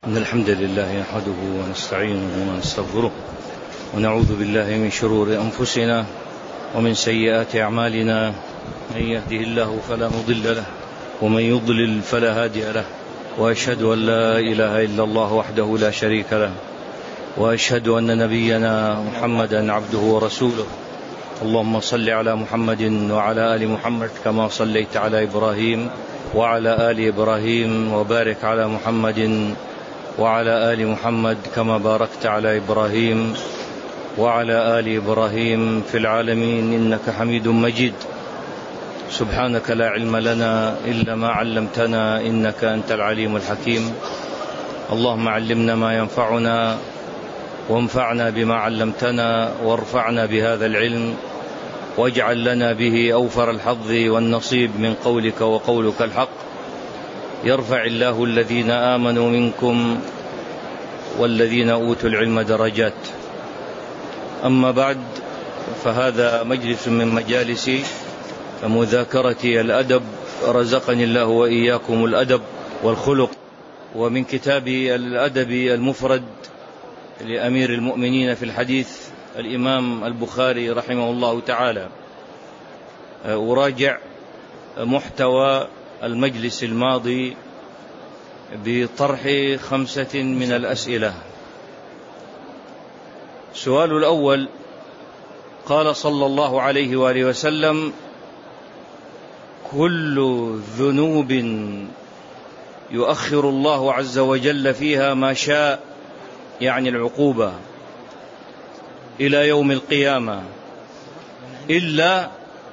إن الحمد لله نحمده ونستعينه ونستغفره ونعوذ بالله من شرور أنفسنا ومن سيئات أعمالنا. من يهده الله فلا مضل له ومن يضلل فلا هادي له، وأشهد أن لا إله إلا الله وحده لا شريك له، وأشهد أن نبينا محمدا عبده ورسوله. اللهم صل على محمد وعلى آل محمد كما صليت على إبراهيم وعلى آل إبراهيم، وبارك على محمد وعلى آل محمد كما باركت على إبراهيم وعلى آل إبراهيم في العالمين إنك حميد مجيد. سبحانك لا علم لنا إلا ما علمتنا إنك أنت العليم الحكيم. اللهم علمنا ما ينفعنا وانفعنا بما علمتنا وارفعنا بهذا العلم، واجعل لنا به أوفر الحظ والنصيب من قولك وقولك الحق. يرفع الله الذين آمنوا منكم والذين أوتوا العلم درجات. أما بعد، فهذا مجلس من مجالس مذاكرة الأدب، رزقني الله وإياكم الأدب والخلق، ومن كتاب الأدب المفرد لأمير المؤمنين في الحديث الإمام البخاري رحمه الله تعالى. أراجع محتوى المجلس الماضي بطرح 5 من الأسئلة. السؤال الأول: قال صلى الله عليه وآله وسلم: كل ذنوب يؤخر الله عز وجل فيها ما شاء، يعني العقوبة، إلى يوم القيامة، إلا،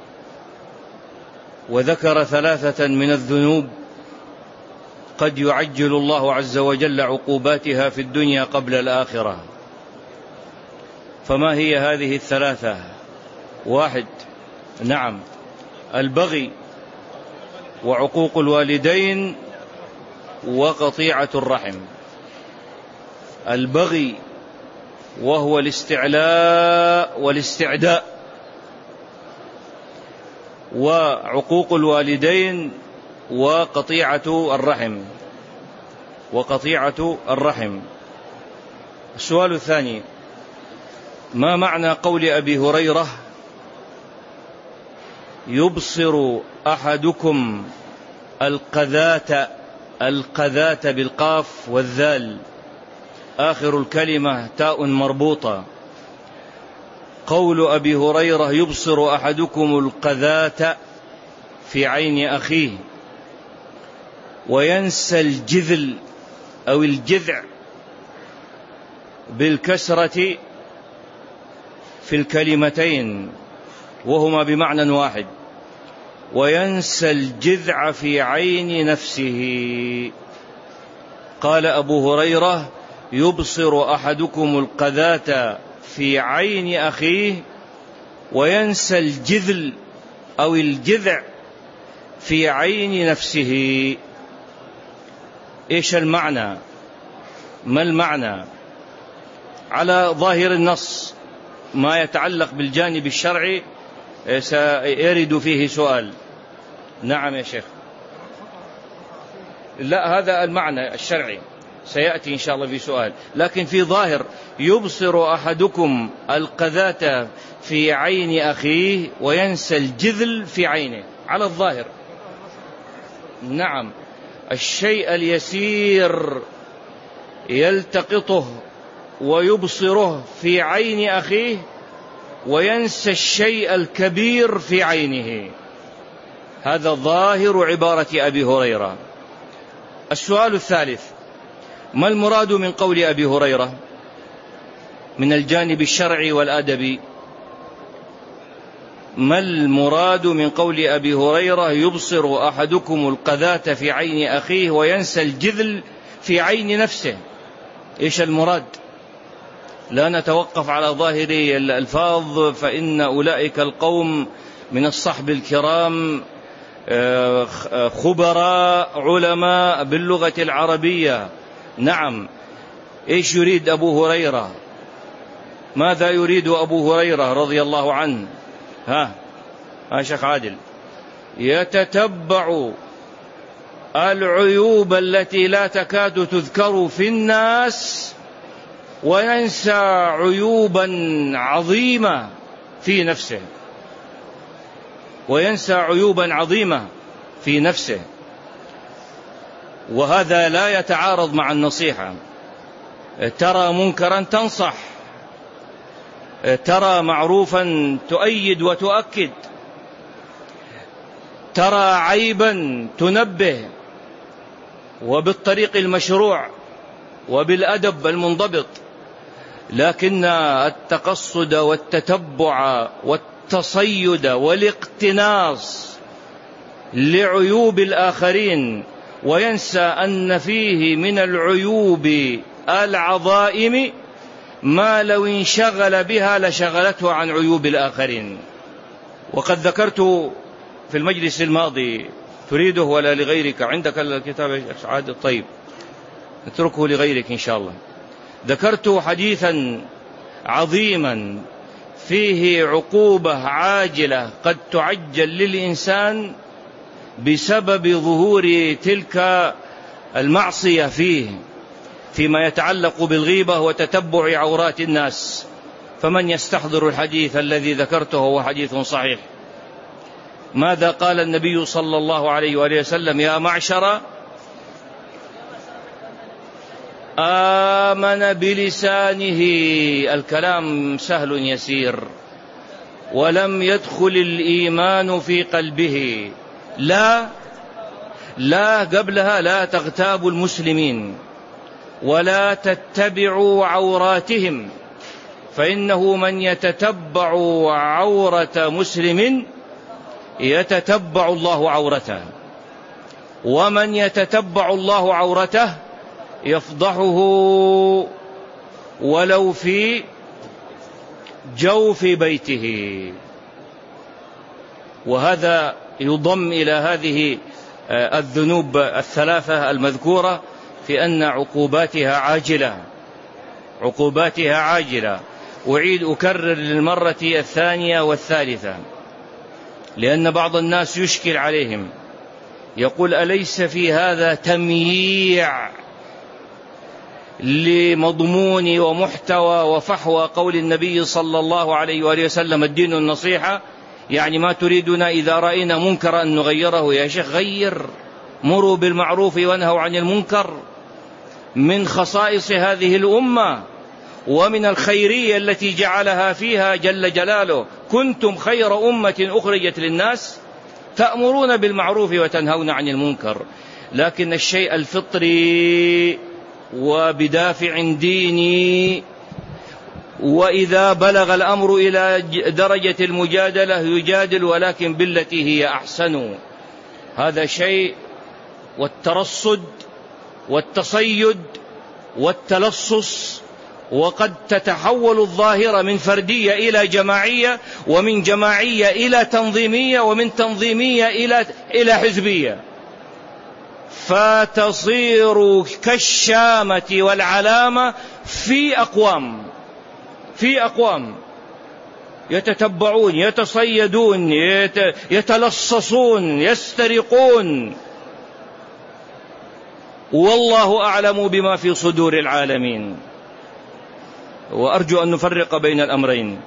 وذكر 3 من الذنوب قد يعجل الله عز وجل عقوباتها في الدنيا قبل الآخرة. فما هي هذه 3؟ 1: نعم، البغي وعقوق الوالدين وقطيعة الرحم. البغي وهو الاستعلاء والاستعداء، وعقوق الوالدين وقطيعة الرحم. السؤال الثاني: ما معنى قول أبي هريرة: يبصر أحدكم القذاة بالقاف والذال، آخر الكلمة تاء مربوطة. قول أبي هريرة: يبصر أحدكم القذاة في عين أخيه، وينسى الجذل أو الجذع بالكسرة في الكلمتين، وهما بمعنى واحد، وينسى الجذع في عين نفسه. قال أبو هريرة: يبصر أحدكم القذاة في عين أخيه، وينسى الجذل أو الجذع في عين نفسه. إيش المعنى؟ ما المعنى؟ على ظاهر النص ما يتعلق بالجانب الشرعي سيرد فيه سؤال. نعم يا شيخ. لا، هذا المعنى الشرعي سيأتي إن شاء الله في سؤال، لكن في ظاهر: يبصر أحدكم القذاة في عين أخيه وينسى الجذل في عينه، على الظاهر. نعم، الشيء اليسير يلتقطه ويبصره في عين أخيه، وينسى الشيء الكبير في عينه. هذا ظاهر عبارة أبي هريرة. السؤال الثالث: ما المراد من قول أبي هريرة من الجانب الشرعي والأدبي؟ ما المراد من قول أبي هريرة: يبصر أحدكم القذاة في عين أخيه وينسى الجذل في عين نفسه؟ إيش المراد؟ لا نتوقف على ظاهر الألفاظ، فإن أولئك القوم من الصحب الكرام خبراء علماء باللغة العربية. نعم، إيش يريد أبو هريرة؟ ماذا يريد أبو هريرة رضي الله عنه؟ شيخ عادل. يتتبع العيوب التي لا تكاد تذكر في الناس، وينسى عيوبا عظيمة في نفسه، وينسى عيوبا عظيمة في نفسه. وهذا لا يتعارض مع النصيحة. ترى منكرا تنصح، ترى معروفا تؤيد وتؤكد، ترى عيبا تنبه، وبالطريق المشروع وبالأدب المنضبط. لكن التقصد والتتبع والتصيد والاقتناص لعيوب الآخرين، وينسى أن فيه من العيوب العظائم ما لو انشغل بها لشغلته عن عيوب الآخرين. وقد ذكرت في المجلس الماضي، تريده ولا لغيرك؟ عندك الكتاب يا سعاد؟ طيب اتركه لغيرك إن شاء الله. ذكرت حديثا عظيما فيه عقوبة عاجلة قد تعجل للإنسان بسبب ظهور تلك المعصية فيما يتعلق بالغيبة وتتبع عورات الناس. فمن يستحضر الحديث الذي ذكرته هو حديث صحيح. ماذا قال النبي صلى الله عليه وآله وسلم؟ يا معشر آمن بلسانه، الكلام سهل يسير، ولم يدخل الإيمان في قلبه. لا قبلها لا تغتابوا المسلمين ولا تتبعوا عوراتهم، فإنه من يتتبع عورة مسلم يتتبع الله عورته، ومن يتتبع الله عورته يفضحه ولو في جوف بيته. وهذا يضم إلى هذه الذنوب الثلاثة المذكورة في أن عقوباتها عاجلة. أعيد أكرر للمرة الثانية والثالثة، لأن بعض الناس يشكل عليهم، يقول أليس في هذا تمييع لمضمون ومحتوى وفحوى قول النبي صلى الله عليه وآله وسلم الدين النصيحة؟ يعني ما تريدنا إذا رأينا منكرا أن نغيره؟ يا شيخ غير، مروا بالمعروف وانهوا عن المنكر، من خصائص هذه الأمة ومن الخيرية التي جعلها فيها جل جلاله. كنتم خير أمة أخرجت للناس تأمرون بالمعروف وتنهون عن المنكر. لكن الشيء الفطري وبدافع ديني، وإذا بلغ الأمر إلى درجة المجادلة يجادل، ولكن بالتي هي أحسن. هذا شيء. والترصد والتصيد والتلصص، وقد تتحول الظاهرة من فردية إلى جماعية، ومن جماعية إلى تنظيمية، ومن تنظيمية إلى حزبية، فتصير كالشامة والعلامة في أقوام يتتبعون، يتصيدون، يتلصصون، يسترقون، والله أعلم بما في صدور العالمين. وأرجو أن نفرق بين الأمرين.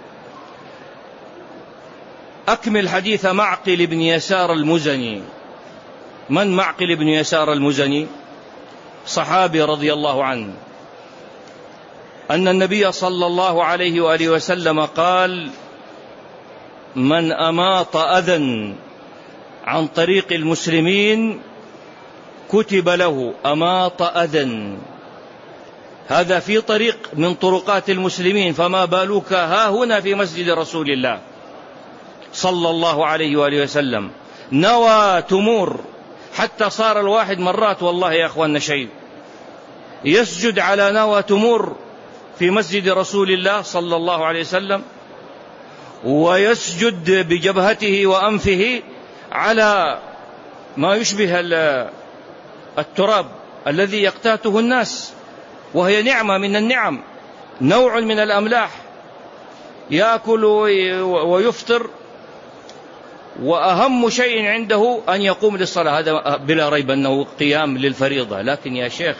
أكمل حديث معقل بن يسار المزني. من معقل بن يسار المزني؟ صحابي رضي الله عنه، أن النبي صلى الله عليه وآله وسلم قال: من أماط أذى عن طريق المسلمين كتب له أماط أذى. هذا في طريق من طرقات المسلمين، فما بالك ها هنا في مسجد رسول الله صلى الله عليه وآله وسلم. نوى تمور حتى صار الواحد مرات، والله يا أخواننا، شيء يسجد على نوى تمور في مسجد رسول الله صلى الله عليه وسلم، ويسجد بجبهته وأنفه على ما يشبه التراب الذي يقتاته الناس، وهي نعمة من النعم، نوع من الأملاح، يأكل ويفطر وأهم شيء عنده أن يقوم للصلاة، هذا بلا ريب أنه قيام للفريضة. لكن يا شيخ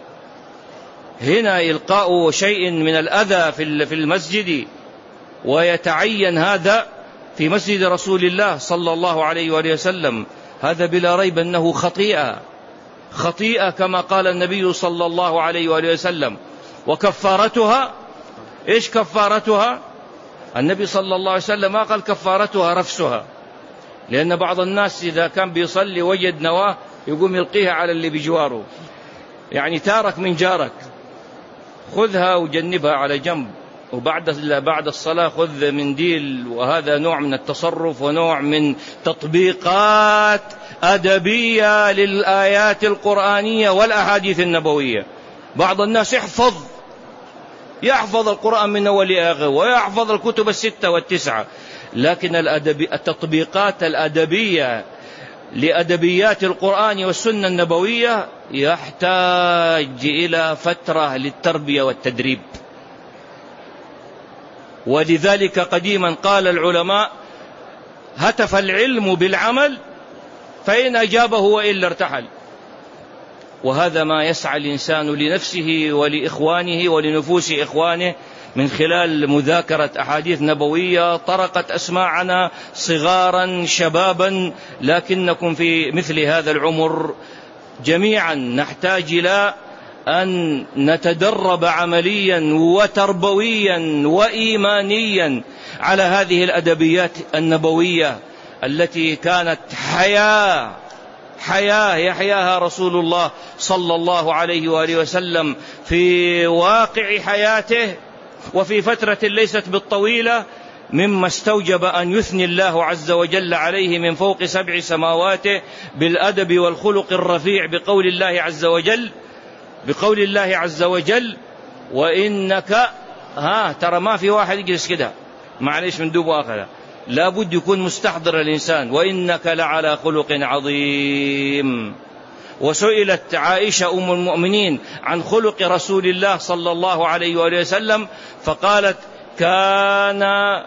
هنا إلقاء شيء من الأذى في المسجد، ويتعين هذا في مسجد رسول الله صلى الله عليه وآله وسلم، هذا بلا ريب أنه خطيئة كما قال النبي صلى الله عليه وآله وسلم. وكفارتها إيش كفارتها؟ النبي صلى الله عليه وسلم ما قال كفارتها رفسها، لأن بعض الناس إذا كان بيصلي وجد نواه يقوم يلقيها على اللي بجواره، يعني تارك من جارك، خذها وجنبها على جنب، وبعد الصلاة خذ منديل. وهذا نوع من التصرف ونوع من تطبيقات أدبية للآيات القرآنية والأحاديث النبوية. بعض الناس يحفظ القرآن من أول آخر ويحفظ الكتب 6 و9، لكن التطبيقات الأدبية لأدبيات القرآن والسنة النبوية يحتاج إلى فترة للتربية والتدريب. ولذلك قديما قال العلماء: هتف العلم بالعمل فإن أجابه وإلا ارتحل. وهذا ما يسعى الإنسان لنفسه ولإخوانه ولنفوس إخوانه من خلال مذاكرة أحاديث نبوية طرقت أسماعنا صغارا شبابا، لكنكم في مثل هذا العمر جميعا نحتاج إلى أن نتدرب عمليا وتربويا وإيمانيا على هذه الأدبيات النبوية التي كانت حياة يحياها رسول الله صلى الله عليه وآله وسلم في واقع حياته، وفي فترة ليست بالطويلة، مما استوجب أن يثني الله عز وجل عليه من فوق 7 سماواته بالأدب والخلق الرفيع بقول الله عز وجل: وإنك ترى ما في واحد يجلس كده معليش من دوب آخر، لا بد يكون مستحضر الإنسان: وإنك لعلى خلق عظيم. وسئلت عائشة أم المؤمنين عن خلق رسول الله صلى الله عليه وآله وسلم فقالت: كان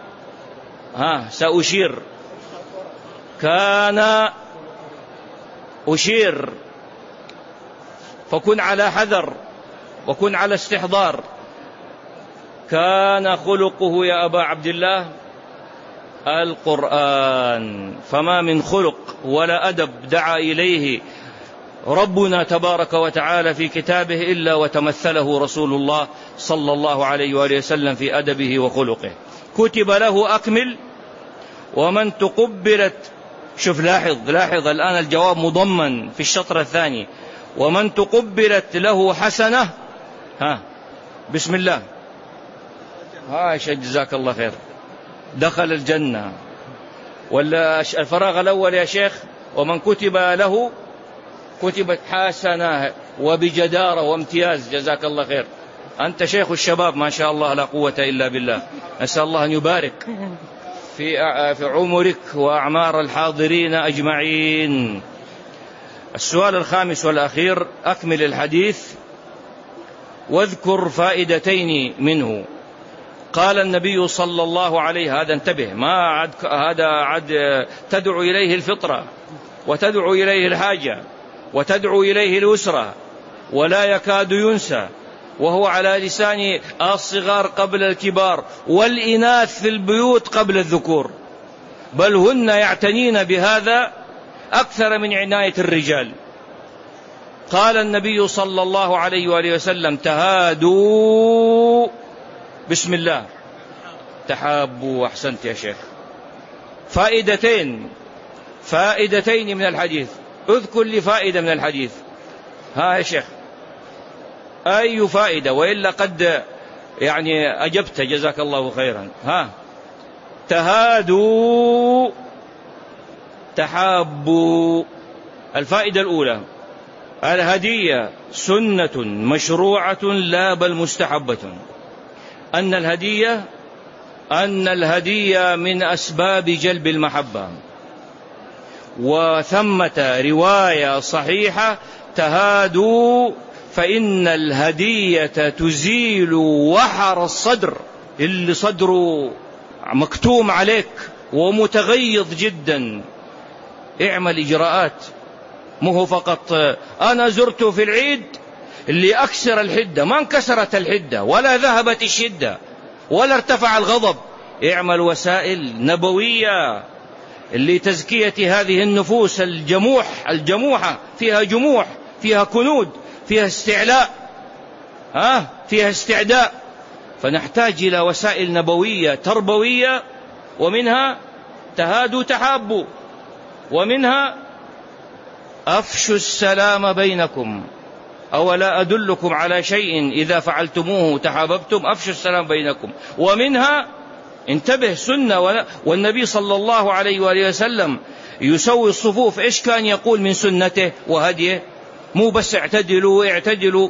أشير فكن على حذر وكن على استحضار. كان خلقه يا أبا عبد الله القرآن، فما من خلق ولا أدب دعا إليه ربنا تبارك وتعالى في كتابه إلا وتمثله رسول الله صلى الله عليه وآله وسلم في أدبه وخلقه. كتب له أكمل ومن تقبلت، شوف لاحظ الآن الجواب مضمن في الشطر الثاني: ومن تقبلت له حسنة بسم الله جزاك الله خير دخل الجنة. ولا الفراغ الأول يا شيخ: ومن كتب له كتبت حسنة وبجدارة وامتياز، جزاك الله خير. أنت شيخ الشباب ما شاء الله لا قوة إلا بالله، أسأل الله أن يبارك في عمرك وأعمار الحاضرين أجمعين. السؤال الخامس والأخير: أكمل الحديث واذكر فائدتين منه. قال النبي صلى الله عليه، هذا انتبه، ما هذا عد تدعو إليه الفطرة وتدعو إليه الحاجة وتدعو إليه الأسرة ولا يكاد ينسى، وهو على لسان الصغار قبل الكبار والإناث في البيوت قبل الذكور، بل هن يعتنين بهذا أكثر من عناية الرجال. قال النبي صلى الله عليه وآله وسلم: تهادوا بسم الله تحابوا. أحسنت يا شيخ. فائدتين من الحديث، اذكر لي فائدة من الحديث. يا شيخ أي فائدة؟ وإلا قد أجبت جزاك الله خيرا. تهادوا تحابوا. الفائدة الأولى: الهدية سنة مشروعة لا بل مستحبة. أن الهدية من أسباب جلب المحبة. وثمة رواية صحيحة: تهادوا فإن الهدية تزيل وحر الصدر، اللي صدره مكتوم عليك ومتغيظ جدا، اعمل إجراءات. مو فقط أنا زرت في العيد اللي أكسر الحدة، ما انكسرت الحدة ولا ذهبت الشدة ولا ارتفع الغضب. اعمل وسائل نبوية لتزكية هذه النفوس الجموحة، فيها جموح، فيها كنود، فيها استعلاء، فيها استعداء. فنحتاج إلى وسائل نبوية تربوية، ومنها تهادوا تحابوا، ومنها أفشوا السلام بينكم. أولا أدلكم على شيء إذا فعلتموه تحاببتم؟ أفشوا السلام بينكم. ومنها انتبه سنة، والنبي صلى الله عليه وآله وسلم يسوي الصفوف. إيش كان يقول من سنته وهديه؟ مو بس اعتدلوا،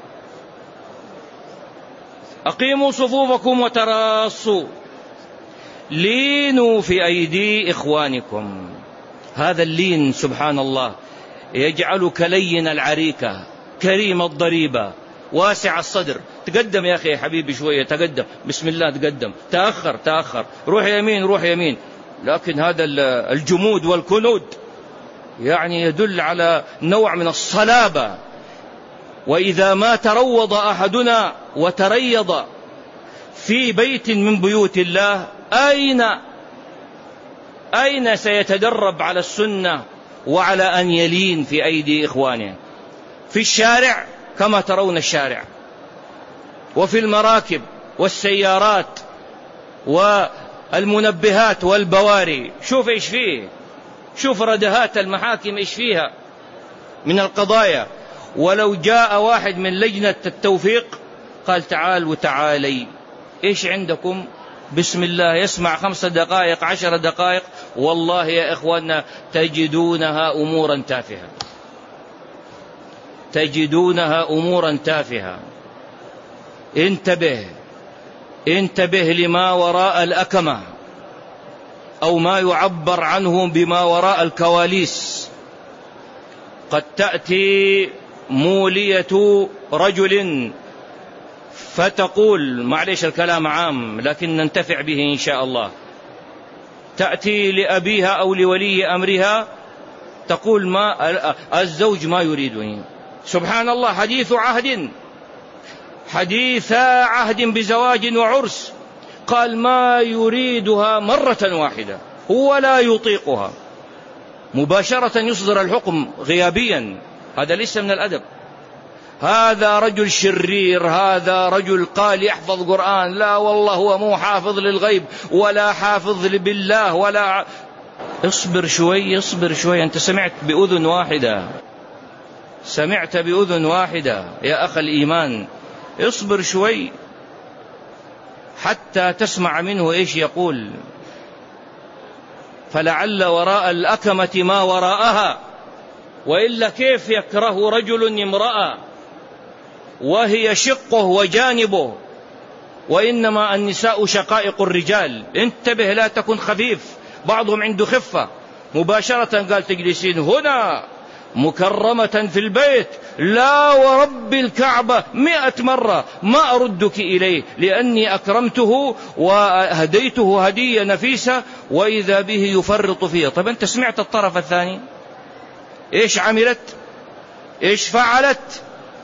أقيموا صفوفكم وتراصوا، لينوا في أيدي إخوانكم. هذا اللين سبحان الله يجعلك لين العريكة، كريم الضريبة، واسع الصدر. تقدم يا أخي حبيبي شوية، تقدم، بسم الله، تقدم، تأخر، روح يمين. لكن هذا الجمود والكنود يعني يدل على نوع من الصلابة. وإذا ما تروض أحدنا وتريض في بيت من بيوت الله، أين سيتدرب على السنة وعلى أن يلين في أيدي إخوانه؟ في الشارع كما ترون الشارع، وفي المراكب والسيارات والمنبهات والبواري. شوف إيش فيه، شوف ردهات المحاكم إيش فيها من القضايا. ولو جاء واحد من لجنة التوفيق قال تعال وتعالي، إيش عندكم؟ بسم الله، يسمع 5 دقائق 10 دقائق، والله يا إخواننا تجدونها أمورا تافهة. انتبه لما وراء الأكمة، أو ما يعبر عنه بما وراء الكواليس. قد تأتي مولية رجل فتقول، معليش الكلام عام لكن ننتفع به إن شاء الله، تأتي لأبيها أو لولي أمرها تقول ما الزوج ما يريدني. سبحان الله، حديث عهد بزواج وعرس، قال ما يريدها مرة واحدة، هو لا يطيقها، مباشرة يصدر الحكم غيابيا. هذا ليس من الأدب. هذا رجل شرير، هذا رجل قال يحفظ قرآن، لا والله هو مو حافظ للغيب ولا حافظ بالله ولا. اصبر شوي، أنت سمعت بأذن واحدة يا أخ الإيمان. اصبر شوي حتى تسمع منه إيش يقول. فلعل وراء الأكمة ما وراءها، وإلا كيف يكره رجل امرأة وهي شقه وجانبه؟ وإنما النساء شقائق الرجال. انتبه لا تكن خفيف، بعضهم عنده خفة. مباشرة قال تجلسين هنا مكرمة في البيت، لا ورب الكعبة 100 مرة ما أردك إليه، لأني أكرمته وهديته هدية نفيسة، وإذا به يفرط فيها. طيب أنت سمعت الطرف الثاني إيش عملت، إيش فعلت؟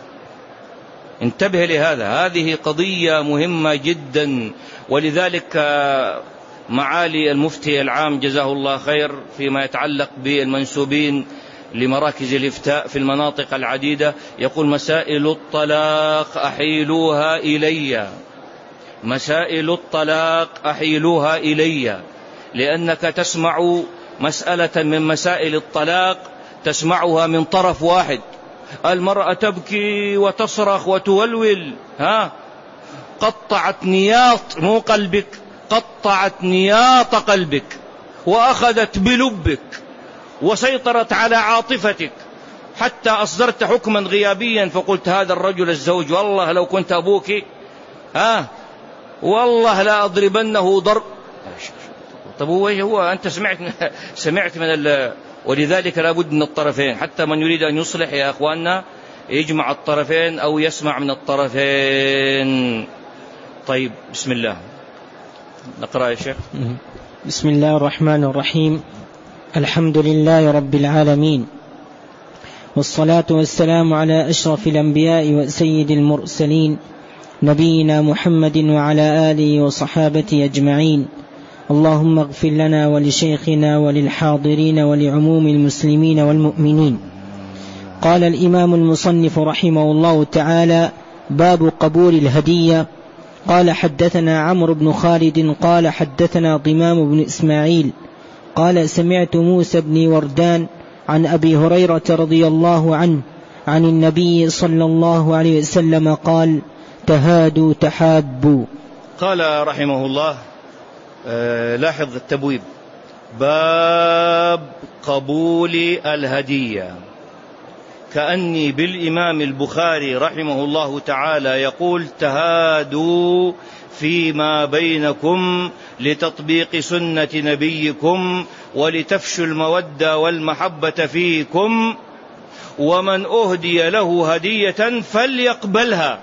انتبه لهذا، هذه قضية مهمة جدا. ولذلك معالي المفتي العام جزاه الله خير فيما يتعلق بالمنسوبين لمراكز الإفتاء في المناطق العديدة يقول مسائل الطلاق أحيلوها إلي، لأنك تسمع مسألة من مسائل الطلاق تسمعها من طرف واحد. المرأة تبكي وتصرخ وتولول، قطعت نياط مو قلبك، قطعت نياط قلبك وأخذت بلبك وسيطرت على عاطفتك، حتى أصدرت حكما غيابيا فقلت هذا الرجل الزوج والله لو كنت أبوك والله لا أضربنه ضرب. طب هو أنت سمعت من ولذلك لابد من الطرفين، حتى من يريد أن يصلح يا أخواننا يجمع الطرفين أو يسمع من الطرفين. طيب بسم الله نقرأ يا شيخ. بسم الله الرحمن الرحيم. الحمد لله رب العالمين، والصلاة والسلام على أشرف الأنبياء وسيد المرسلين نبينا محمد وعلى آله وصحابته أجمعين. اللهم اغفر لنا ولشيخنا وللحاضرين ولعموم المسلمين والمؤمنين. قال الإمام المصنف رحمه الله تعالى: باب قبول الهدية. قال: حدثنا عمرو بن خالد قال: حدثنا ضمام بن إسماعيل قال: سمعت موسى بن وردان عن أبي هريرة رضي الله عنه عن النبي صلى الله عليه وسلم قال: تهادوا تحابوا. قال رحمه الله: لاحظ التبويب: باب قبول الهدية، كأني بالإمام البخاري رحمه الله تعالى يقول: تهادوا فيما بينكم لتطبيق سنة نبيكم ولتفشوا المودة والمحبة فيكم، ومن أهدي له هدية فليقبلها.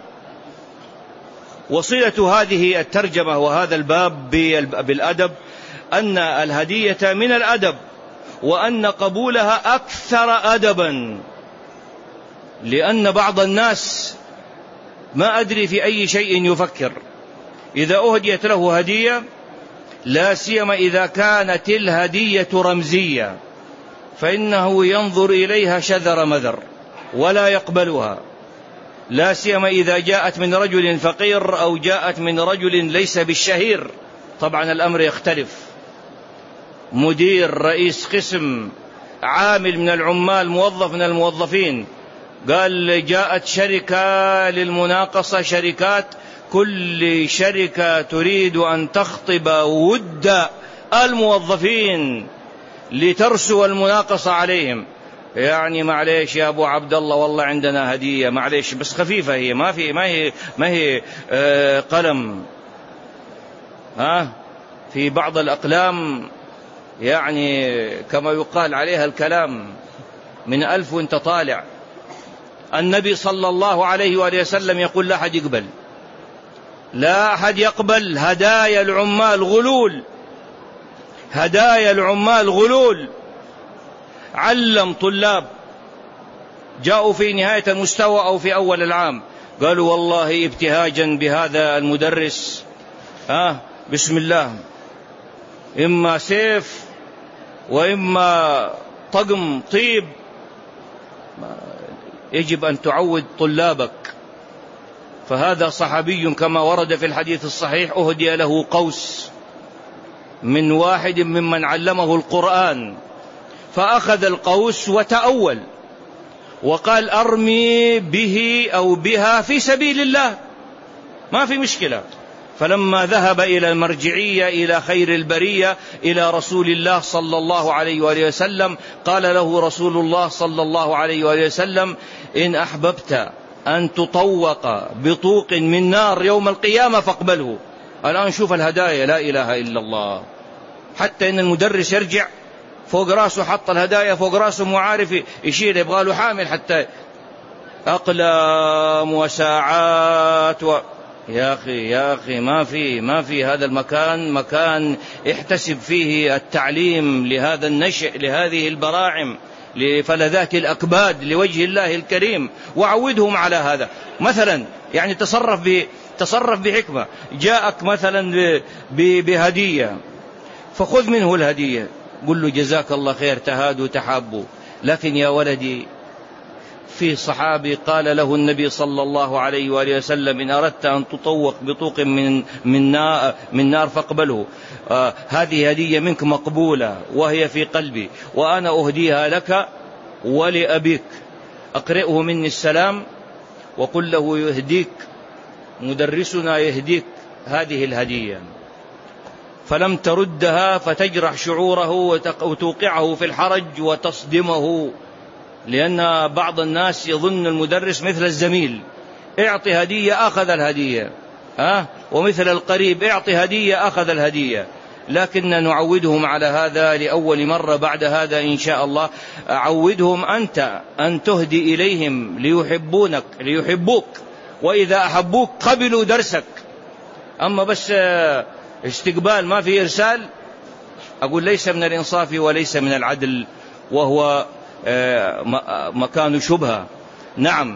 وصلة هذه الترجمة وهذا الباب بالأدب أن الهدية من الأدب، وأن قبولها أكثر أدبا، لأن بعض الناس ما أدري في أي شيء يفكر إذا أهديت له هدية، لا سيما إذا كانت الهدية رمزية، فإنه ينظر إليها شذر مذر ولا يقبلها، لا سيما إذا جاءت من رجل فقير أو جاءت من رجل ليس بالشهير. طبعا الأمر يختلف، مدير، رئيس قسم، عامل من العمال، موظف من الموظفين، قال جاءت شركة للمناقصة، شركات، كل شركة تريد أن تخطب ود الموظفين لترسو المناقصة عليهم. يعني معليش يا أبو عبد الله، والله عندنا هدية، معليش بس خفيفة، هي ما هي قلم، في بعض الأقلام يعني كما يقال عليها الكلام من 1000 وانت طالع. النبي صلى الله عليه وآله وسلم يقول: لا أحد يقبل، لا أحد يقبل هدايا العمال غلول، هدايا العمال غلول. علم طلاب جاءوا في نهاية المستوى أو في أول العام، قالوا: والله ابتهاجا بهذا المدرس، بسم الله، إما سيف وإما طقم طيب، يجب أن تعود طلابك. فهذا صحابي كما ورد في الحديث الصحيح أهدي له قوس من واحد ممن علمه القرآن، فأخذ القوس وتأول وقال: أرمي به أو بها في سبيل الله، ما في مشكلة. فلما ذهب إلى المرجعية إلى خير البرية إلى رسول الله صلى الله عليه وآله وسلم، قال له رسول الله صلى الله عليه وآله وسلم: إن أحببت أن تطوق بطوق من نار يوم القيامة فاقبله. الآن شوف الهدايا، لا إله إلا الله، حتى إن المدرس يرجع فوق راسه، حط الهدايا فوق راسه، معارف يشيل، يبغى له حامل حتى، أقلام وساعات يا أخي ما في هذا المكان مكان احتسب فيه التعليم لهذا النشء، لهذه البراعم، لفلذات الأكباد لوجه الله الكريم، وعودهم على هذا. مثلا يعني تصرف بحكمة، جاءك مثلا بهدية، فخذ منه الهدية، قل له: جزاك الله خير، تهادوا تحابوا. لكن يا ولدي، في صحابي قال له النبي صلى الله عليه وآله وسلم: إن أردت أن تطوق بطوق من نار فاقبله، هذه هدية منك مقبولة وهي في قلبي، وأنا أهديها لك ولأبيك، أقرئه مني السلام وقل له يهديك مدرسنا، يهديك هذه الهدية. فلم تردها فتجرح شعوره وتوقعه في الحرج وتصدمه، لأن بعض الناس يظن المدرس مثل الزميل، اعطي هدية أخذ الهدية، ومثل القريب اعطي هدية أخذ الهدية. لكن نعودهم على هذا لأول مرة. بعد هذا إن شاء الله عودهم أنت أن تهدي إليهم ليحبوك، وإذا أحبوك قبلوا درسك. أما بس استقبال ما في إرسال، أقول ليس من الإنصاف وليس من العدل، وهو مكان شبهة. نعم،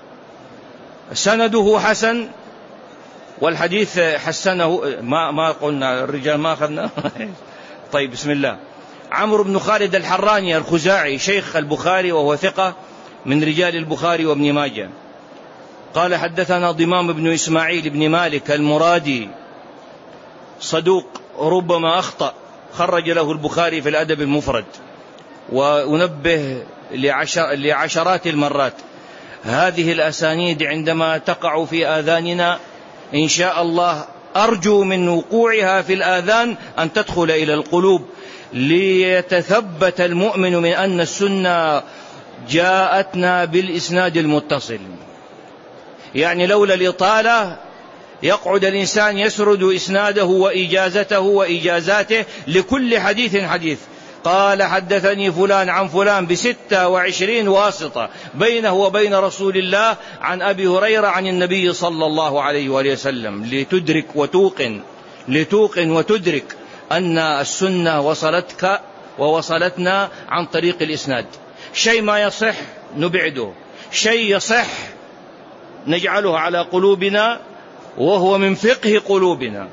سنده حسن، والحديث حسنه ما قلنا الرجال ما أخذنا. طيب بسم الله. عمرو بن خالد الحراني الخزاعي شيخ البخاري وهو ثقة من رجال البخاري وابن ماجه. قال حدثنا ضمام بن إسماعيل بن مالك المرادي صدوق ربما أخطأ، خرج له البخاري في الأدب المفرد. وأنبه لعشرات المرات هذه الأسانيد عندما تقع في آذاننا إن شاء الله أرجو من وقوعها في الآذان أن تدخل إلى القلوب، ليتثبت المؤمن من أن السنة جاءتنا بالإسناد المتصل. يعني لولا الإطالة يقعد الإنسان يسرد إسناده وإجازته وإجازاته لكل حديث حديث. قال حدثني فلان عن فلان ب26 واسطة بينه وبين رسول الله عن أبي هريرة عن النبي صلى الله عليه وآله وسلم، لتوقن وتدرك أن السنة وصلتك ووصلتنا عن طريق الإسناد. شيء ما يصح نبعده، شيء يصح نجعله على قلوبنا وهو من فقه قلوبنا.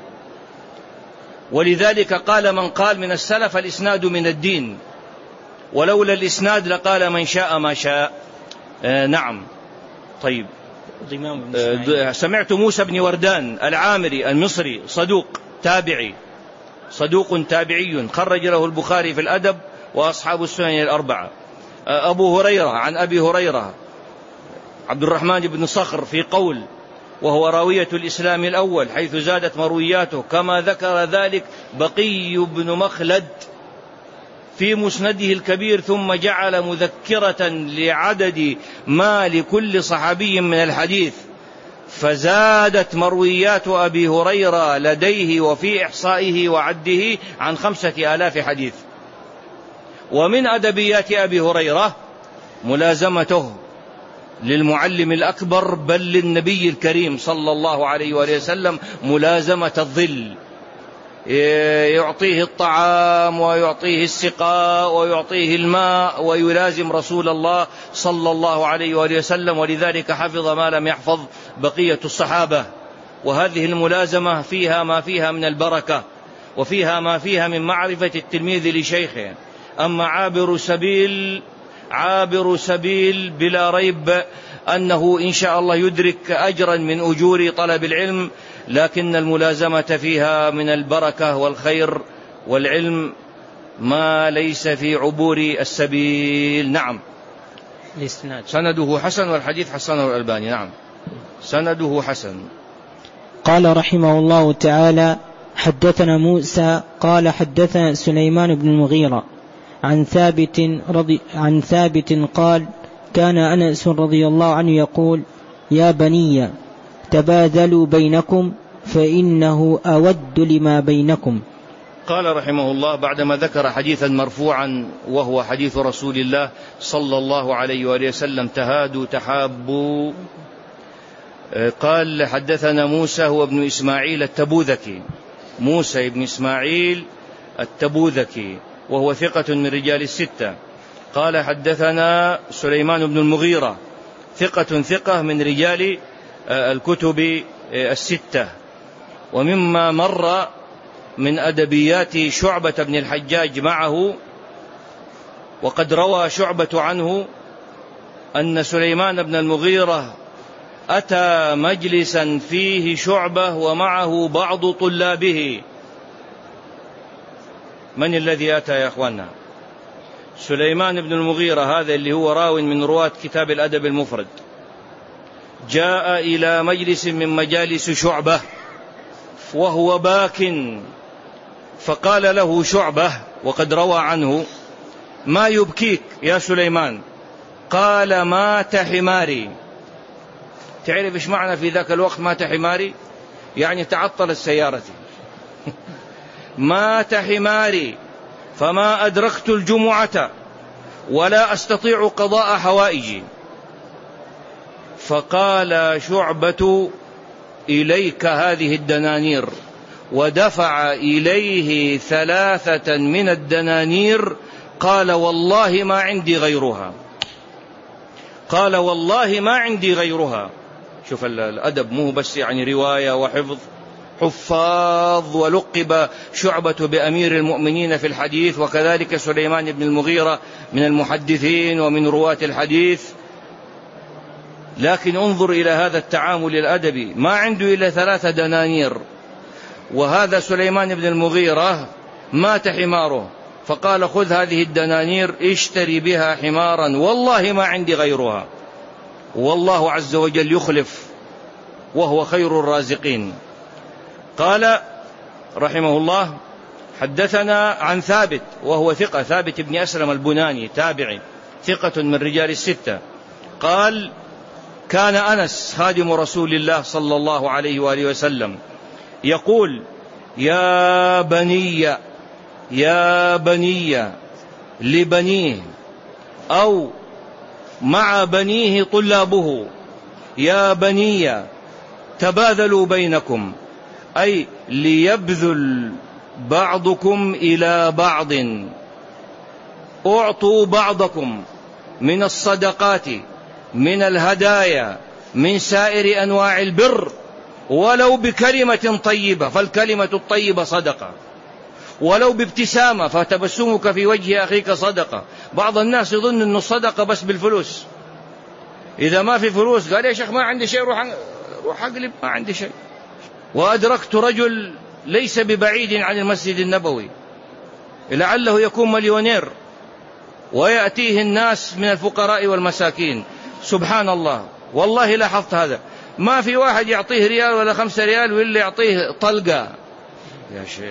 ولذلك قال من قال من السلف الإسناد من الدين، ولولا الإسناد لقال من شاء ما شاء. نعم. طيب، سمعت موسى بن وردان العامري المصري صدوق تابعي خرج له البخاري في الأدب وأصحاب السنن الأربعة. أبو هريرة عن أبي هريرة عبد الرحمن بن صخر في قول، وهو راوية الإسلام الأول حيث زادت مروياته، كما ذكر ذلك بقي بن مخلد في مسنده الكبير، ثم جعل مذكرة لعدد ما لكل صحابي من الحديث، فزادت مرويات أبي هريرة لديه وفي إحصائه وعده عن 5000 حديث. ومن أدبيات أبي هريرة ملازمته للمعلم الأكبر بل للنبي الكريم صلى الله عليه وآله وسلم ملازمة الظل، يعطيه الطعام ويعطيه السقاء ويعطيه الماء ويلازم رسول الله صلى الله عليه وآله وسلم، ولذلك حفظ ما لم يحفظ بقية الصحابة. وهذه الملازمة فيها ما فيها من البركة، وفيها ما فيها من معرفة التلميذ لشيخه. أما عابر سبيل بلا ريب أنه إن شاء الله يدرك أجرا من أجور طلب العلم، لكن الملازمة فيها من البركة والخير والعلم ما ليس في عبور السبيل. نعم. سنده حسن والحديث حسنه الألباني. نعم، سنده حسن. قال رحمه الله تعالى حدثنا موسى قال حدثنا سليمان بن المغيرة عن ثابت قال كان أنس رضي الله عنه يقول يا بني تبادلوا بينكم فإنه أود لما بينكم. قال رحمه الله بعدما ذكر حديثا مرفوعا وهو حديث رسول الله صلى الله عليه وآله وسلم تهادوا تحابوا، قال حدثنا موسى هو ابن إسماعيل التبوذكي، موسى ابن إسماعيل التبوذكي وهو ثقة من رجال الستة. قال حدثنا سليمان بن المغيرة ثقة من رجال الكتب الستة. ومما مر من أدبيات شعبة بن الحجاج معه، وقد روى شعبة عنه أن سليمان بن المغيرة أتى مجلسا فيه شعبة ومعه بعض طلابه. من الذي أتى يا أخوانا؟ سليمان بن المغيرة هذا اللي هو راو من رواة كتاب الأدب المفرد، جاء إلى مجلس من مجالس شعبة وهو باك، فقال له شعبة وقد روى عنه ما يبكيك يا سليمان؟ قال مات حماري. تعرف إيش معنى في ذاك الوقت مات حماري؟ يعني تعطلت سيارتي. مات حماري فما أدركت الجمعة ولا أستطيع قضاء حوائجي. فقال شعبة إليك هذه الدنانير ودفع إليه 3 من الدنانير قال والله ما عندي غيرها، قال والله ما عندي غيرها. شوف الأدب، مو بس يعني رواية وحفظ، حفاظ. ولقب شعبة بأمير المؤمنين في الحديث، وكذلك سليمان بن المغيرة من المحدثين ومن رواة الحديث. لكن انظر إلى هذا التعامل الأدبي، ما عنده إلا 3 دنانير، وهذا سليمان بن المغيرة مات حماره، فقال خذ هذه الدنانير اشتري بها حمارا والله ما عندي غيرها، والله عز وجل يخلف وهو خير الرازقين. قال رحمه الله حدثنا عن ثابت وهو ثقة، ثابت بن أسلم البناني تابعي ثقة من رجال 6، قال كان أنس خادم رسول الله صلى الله عليه وآله وسلم يقول يا بني لبنيه أو مع بنيه طلابه، يا بني تباذلوا بينكم، أي ليبذل بعضكم إلى بعض، أعطوا بعضكم من الصدقات من الهدايا من سائر أنواع البر ولو بكلمة طيبة، فالكلمة الطيبة صدقة، ولو بابتسامة، فتبسمك في وجه أخيك صدقة. بعض الناس يظن أن الصدقة بس بالفلوس، إذا ما في فلوس قال يا شيخ ما عندي شيء، روح أقلب ما عندي شيء. وأدركت رجل ليس ببعيد عن المسجد النبوي لعله يكون مليونير، ويأتيه الناس من الفقراء والمساكين، سبحان الله والله لاحظت هذا، ما في واحد يعطيه ريال ولا 5 ريال واللي يعطيه طلقة. يا شيخ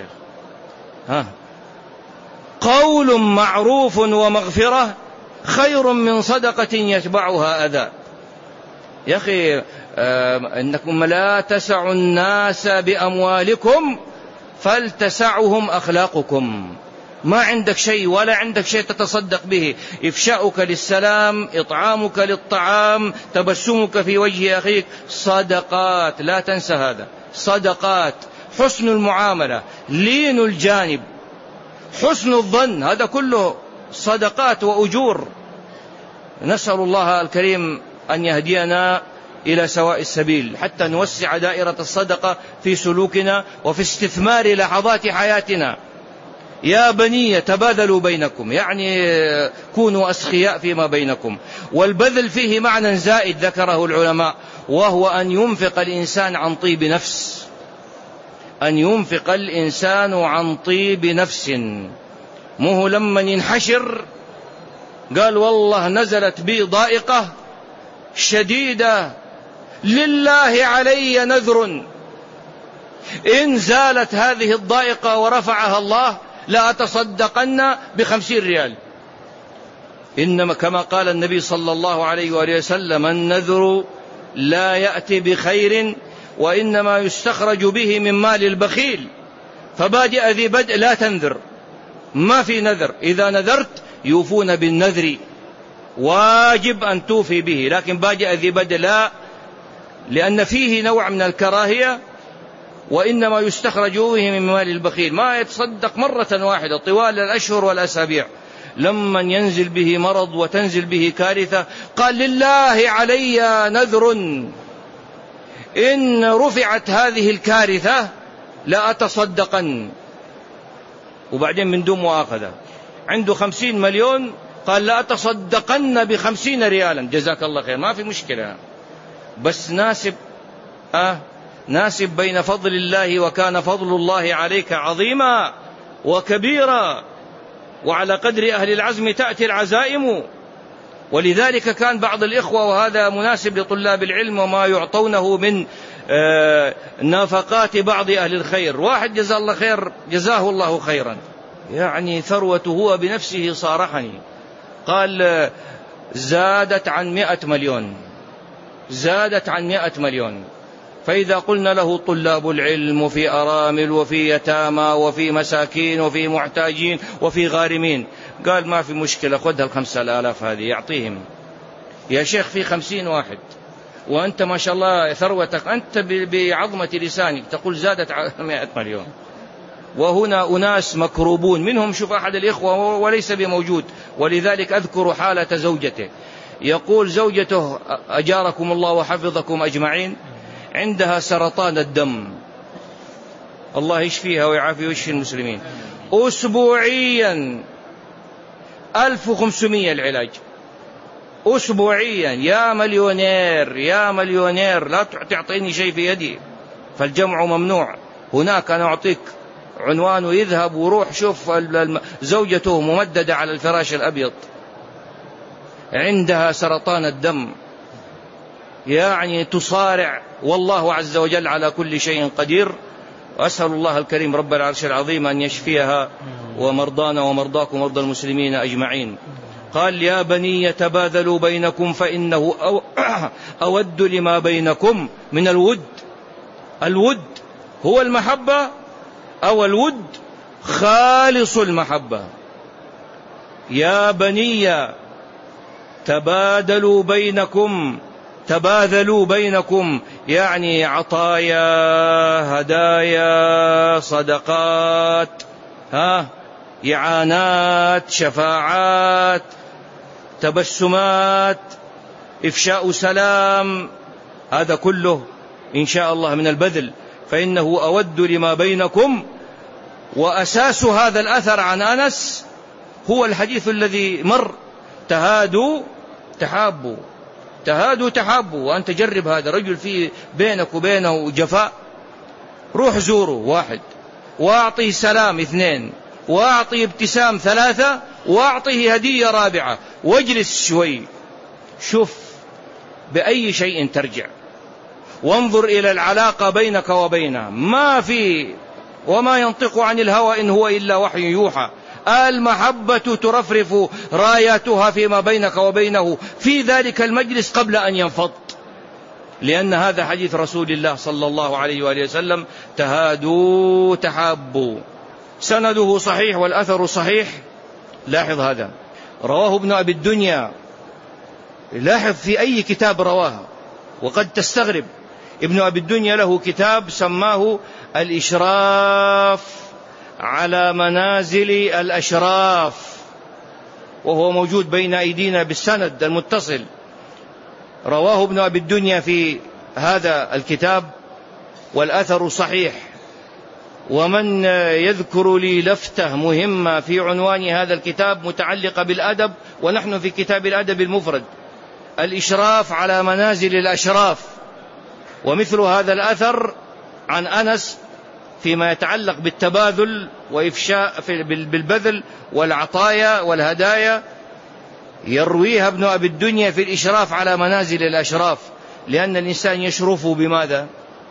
قول معروف ومغفرة خير من صدقة يتبعها أذى. يا أخي إنكم لا تسعوا الناس بأموالكم فلتسعهم أخلاقكم. ما عندك شيء ولا عندك شيء تتصدق به، إفشاؤك للسلام، إطعامك للطعام، تبسمك في وجه أخيك، صدقات، لا تنسى هذا، صدقات. حسن المعاملة، لين الجانب، حسن الظن، هذا كله صدقات وأجور. نسأل الله الكريم أن يهدينا إلى سواء السبيل حتى نوسع دائرة الصدقة في سلوكنا وفي استثمار لحظات حياتنا. يا بني تباذلوا بينكم، يعني كونوا أسخياء فيما بينكم. والبذل فيه معنى زائد ذكره العلماء، وهو أن ينفق الإنسان عن طيب نفس، أن ينفق الإنسان عن طيب نفس. مو لما ينحشر قال والله نزلت بي ضائقة شديدة لله علي نذر، إن زالت هذه الضائقة ورفعها الله لا أتصدقن ب50 ريال. إنما كما قال النبي صلى الله عليه وآله وسلم النذر لا يأتي بخير وإنما يستخرج به من مال البخيل، فبادئ ذي بدء لا تنذر، ما في نذر. إذا نذرت يوفون بالنذر، واجب أن توفي به، لكن بادئ ذي بدء لا، لأن فيه نوع من الكراهية، وإنما يستخرج به من مال البخيل. ما يتصدق مرة واحدة طوال الأشهر والأسابيع. لما ينزل به مرض وتنزل به كارثة قال لله علي نذر، إن رفعت هذه الكارثة لا أتصدقن. وبعدين من دون مؤاخذة عنده 50 مليون قال لا أتصدقن ب50 ريالا، جزاك الله خير، ما في مشكلة، بس ناسب بين فضل الله، وكان فضل الله عليك عظيما وكبيرا، وعلى قدر أهل العزم تأتي العزائم. ولذلك كان بعض الإخوة، وهذا مناسب لطلاب العلم وما يعطونه من نفقات بعض أهل الخير، واحد جزاه الله خيرا، يعني ثروته هو بنفسه صارحني، قال زادت عن 100 مليون، زادت عن 100 مليون. فإذا قلنا له طلاب العلم وفي أرامل وفي يتامى وفي مساكين وفي محتاجين وفي غارمين، قال ما في مشكلة، خذها 5000 هذه يعطيهم. يا شيخ في 50 واحد وأنت ما شاء الله ثروتك أنت بعظمة لسانك تقول زادت 100 مليون. وهنا أناس مكروبون منهم، شوف أحد الإخوة وليس بموجود، ولذلك أذكر حالة زوجته. يقول زوجته أجاركم الله وحفظكم أجمعين عندها سرطان الدم، الله يشفيها ويعافي ويشفي المسلمين، أسبوعيا 1500 العلاج أسبوعيا. يا مليونير يا مليونير لا تعطيني شيء في يدي، فالجمع ممنوع. هناك أنا أعطيك عنوانه، يذهب وروح شوف زوجته ممددة على الفراش الأبيض عندها سرطان الدم، يعني تصارع، والله عز وجل على كل شيء قدير. وأسأل الله الكريم رب العرش العظيم أن يشفيها ومرضانا ومرضاكم ومرضى المسلمين أجمعين. قال يا بني تباذلوا بينكم فإنه أود لما بينكم من الود. الود هو المحبة أو الود خالص المحبة. يا بني تبادلوا بينكم، تباذلوا بينكم يعني عطايا، هدايا، صدقات، إعانات، شفاعات، تبسمات، إفشاء سلام، هذا كله إن شاء الله من البذل، فإنه أود لما بينكم. وأساس هذا الأثر عن أنس هو الحديث الذي مر: تهادوا تحابوا، تهادوا تحابوا. وأنت جرب هذا، رجل فيه بينك وبينه جفاء، روح زوره 1، وأعطيه سلام 2، وأعطيه ابتسام 3، وأعطيه هدية 4، واجلس شوي شوف بأي شيء ترجع، وانظر إلى العلاقة بينك وبينه. ما في وما ينطق عن الهوى إن هو إلا وحي يوحى. المحبة ترفرف راياتها فيما بينك وبينه في ذلك المجلس قبل أن ينفض، لأن هذا حديث رسول الله صلى الله عليه وآله وسلم: تهادوا تحابوا. سنده صحيح والأثر صحيح. لاحظ هذا، رواه ابن أبي الدنيا. لاحظ في أي كتاب رواه، وقد تستغرب. ابن أبي الدنيا له كتاب سماه الإشراف على منازل الأشراف، وهو موجود بين أيدينا بالسند المتصل. رواه ابن أبي الدنيا في هذا الكتاب والأثر صحيح. ومن يذكر لي لفتة مهمة في عنوان هذا الكتاب متعلقة بالأدب، ونحن في كتاب الأدب المفرد، الإشراف على منازل الأشراف. ومثل هذا الأثر عن أنس فيما يتعلق بالتباذل وإفشاء بالبذل والعطايا والهدايا يرويها ابن أبي الدنيا في الإشراف على منازل الأشراف. لأن الإنسان يشرف بماذا؟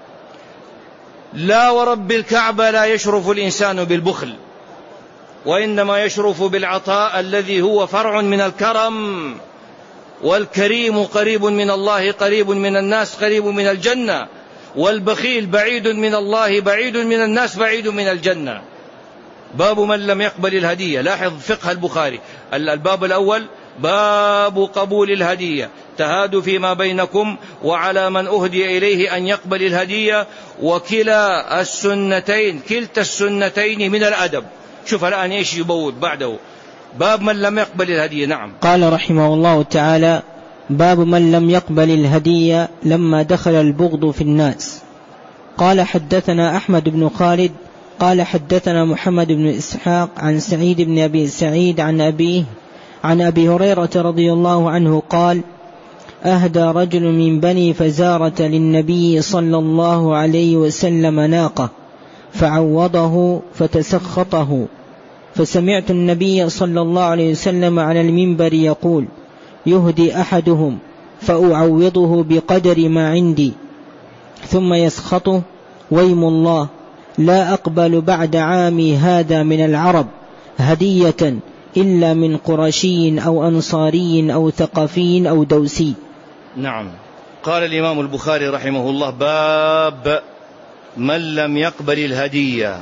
لا ورب الكعبة لا يشرف الإنسان بالبخل، وإنما يشرف بالعطاء الذي هو فرع من الكرم. والكريم قريب من الله، قريب من الناس، قريب من الجنة. والبخيل بعيد من الله، بعيد من الناس، بعيد من الجنة. باب من لم يقبل الهدية. لاحظ فقه البخاري، الباب الأول باب قبول الهدية، تهادوا فيما بينكم، وعلى من أهدي إليه أن يقبل الهدية. وكلا السنتين، كلتا السنتين من الأدب. شوف الآن إيش يبود بعده، باب من لم يقبل الهدية. نعم. قال رحمه الله تعالى: باب من لم يقبل الهدية لما دخل البغض في الناس. قال حدثنا أحمد بن خالد قال حدثنا محمد بن إسحاق عن سعيد بن أبي سعيد عن أبيه عن أبي هريرة رضي الله عنه قال: أهدى رجل من بني فزارة للنبي صلى الله عليه وسلم ناقة فعوضه فتسخطه، فسمعت النبي صلى الله عليه وسلم على المنبر يقول: يهدي أحدهم فأعوضه بقدر ما عندي، ثم يسخطه: ويم الله لا أقبل بعد عامي هذا من العرب هدية إلا من قرشي أو أنصاري أو ثقفي أو دوسي. نعم. قال الإمام البخاري رحمه الله: باب من لم يقبل الهدية.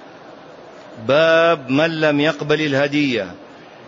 باب من لم يقبل الهدية.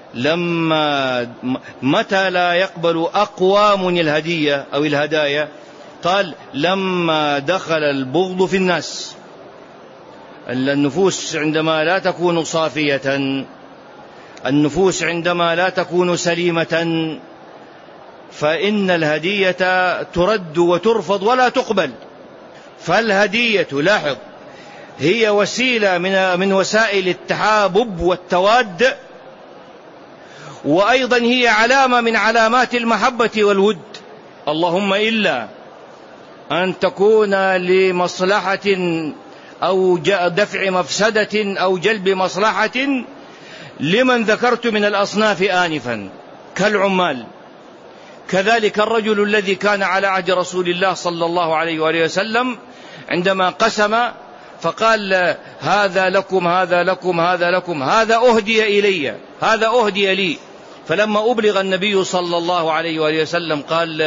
متى لا يقبل أقوام الهدية أو الهدايا؟ قال لما دخل البغض في الناس. النفوس عندما لا تكون صافية، النفوس عندما لا تكون سليمة، فإن الهدية ترد وترفض ولا تقبل. فالهدية لاحظ هي وسيلة من وسائل التحابب والتواد، وأيضا هي علامة من علامات المحبة والود، اللهم إلا أن تكون لمصلحة أو دفع مفسدة أو جلب مصلحة لمن ذكرت من الأصناف آنفا كالعمال. كذلك الرجل الذي كان على عهد رسول الله صلى الله عليه وآله وسلم عندما قسم فقال هذا لكم هذا لكم هذا لكم، هذا أهدي إلي، هذا أهدي لي. فلما أبلغ النبي صلى الله عليه وآله وسلم قال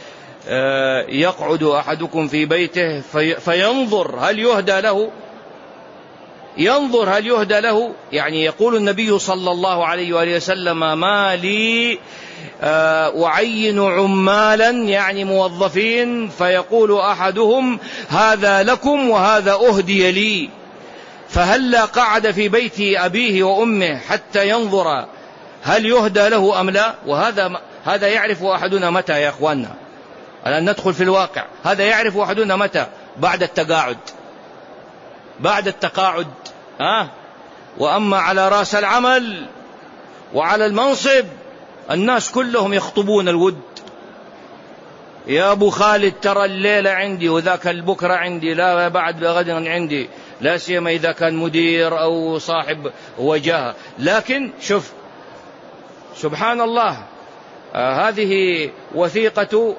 يقعد أحدكم في بيته فينظر هل يهدى له، ينظر هل يهدى له. يعني يقول النبي صلى الله عليه وآله وسلم ما لي أعين عمالا يعني موظفين فيقول أحدهم هذا لكم وهذا أهدي لي، فهلا قعد في بيت أبيه وأمه حتى ينظر هل يهدى له أم لا. وهذا يعرف أحدنا متى يا أخواننا، الآن ندخل في الواقع، هذا يعرف أحدنا متى؟ بعد التقاعد، بعد التقاعد. وأما على رأس العمل وعلى المنصب الناس كلهم يخطبون الود، يا أبو خالد ترى الليلة عندي وذاك البكرة عندي، لا بعد غدا عندي، لا سيما إذا كان مدير أو صاحب وجاهة. لكن شوف سبحان الله، هذه وثيقة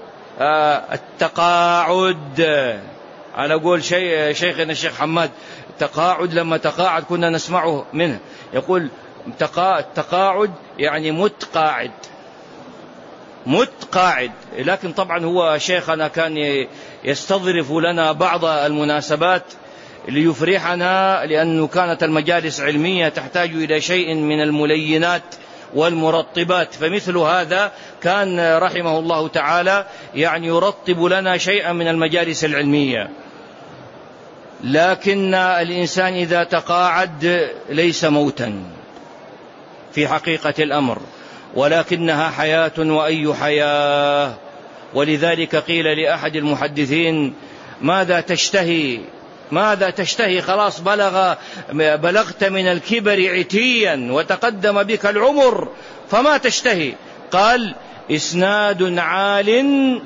التقاعد على قول شيخنا الشيخ حماد. تقاعد لما تقاعد كنا نسمعه منه يقول التقاعد يعني متقاعد، متقاعد. لكن طبعا هو شيخنا كان يستظرف لنا بعض المناسبات ليفرحنا، لأنه كانت المجالس علمية تحتاج إلى شيء من الملينات والمرطبات، فمثل هذا كان رحمه الله تعالى يعني يرطب لنا شيئا من المجالس العلمية. لكن الإنسان إذا تقاعد ليس موتا في حقيقة الأمر، ولكنها حياة، وأي حياة. ولذلك قيل لأحد المحدثين ماذا تشتهي؟ ماذا تشتهي؟ خلاص بلغت من الكبر عتيا وتقدم بك العمر، فما تشتهي؟ قال إسناد عال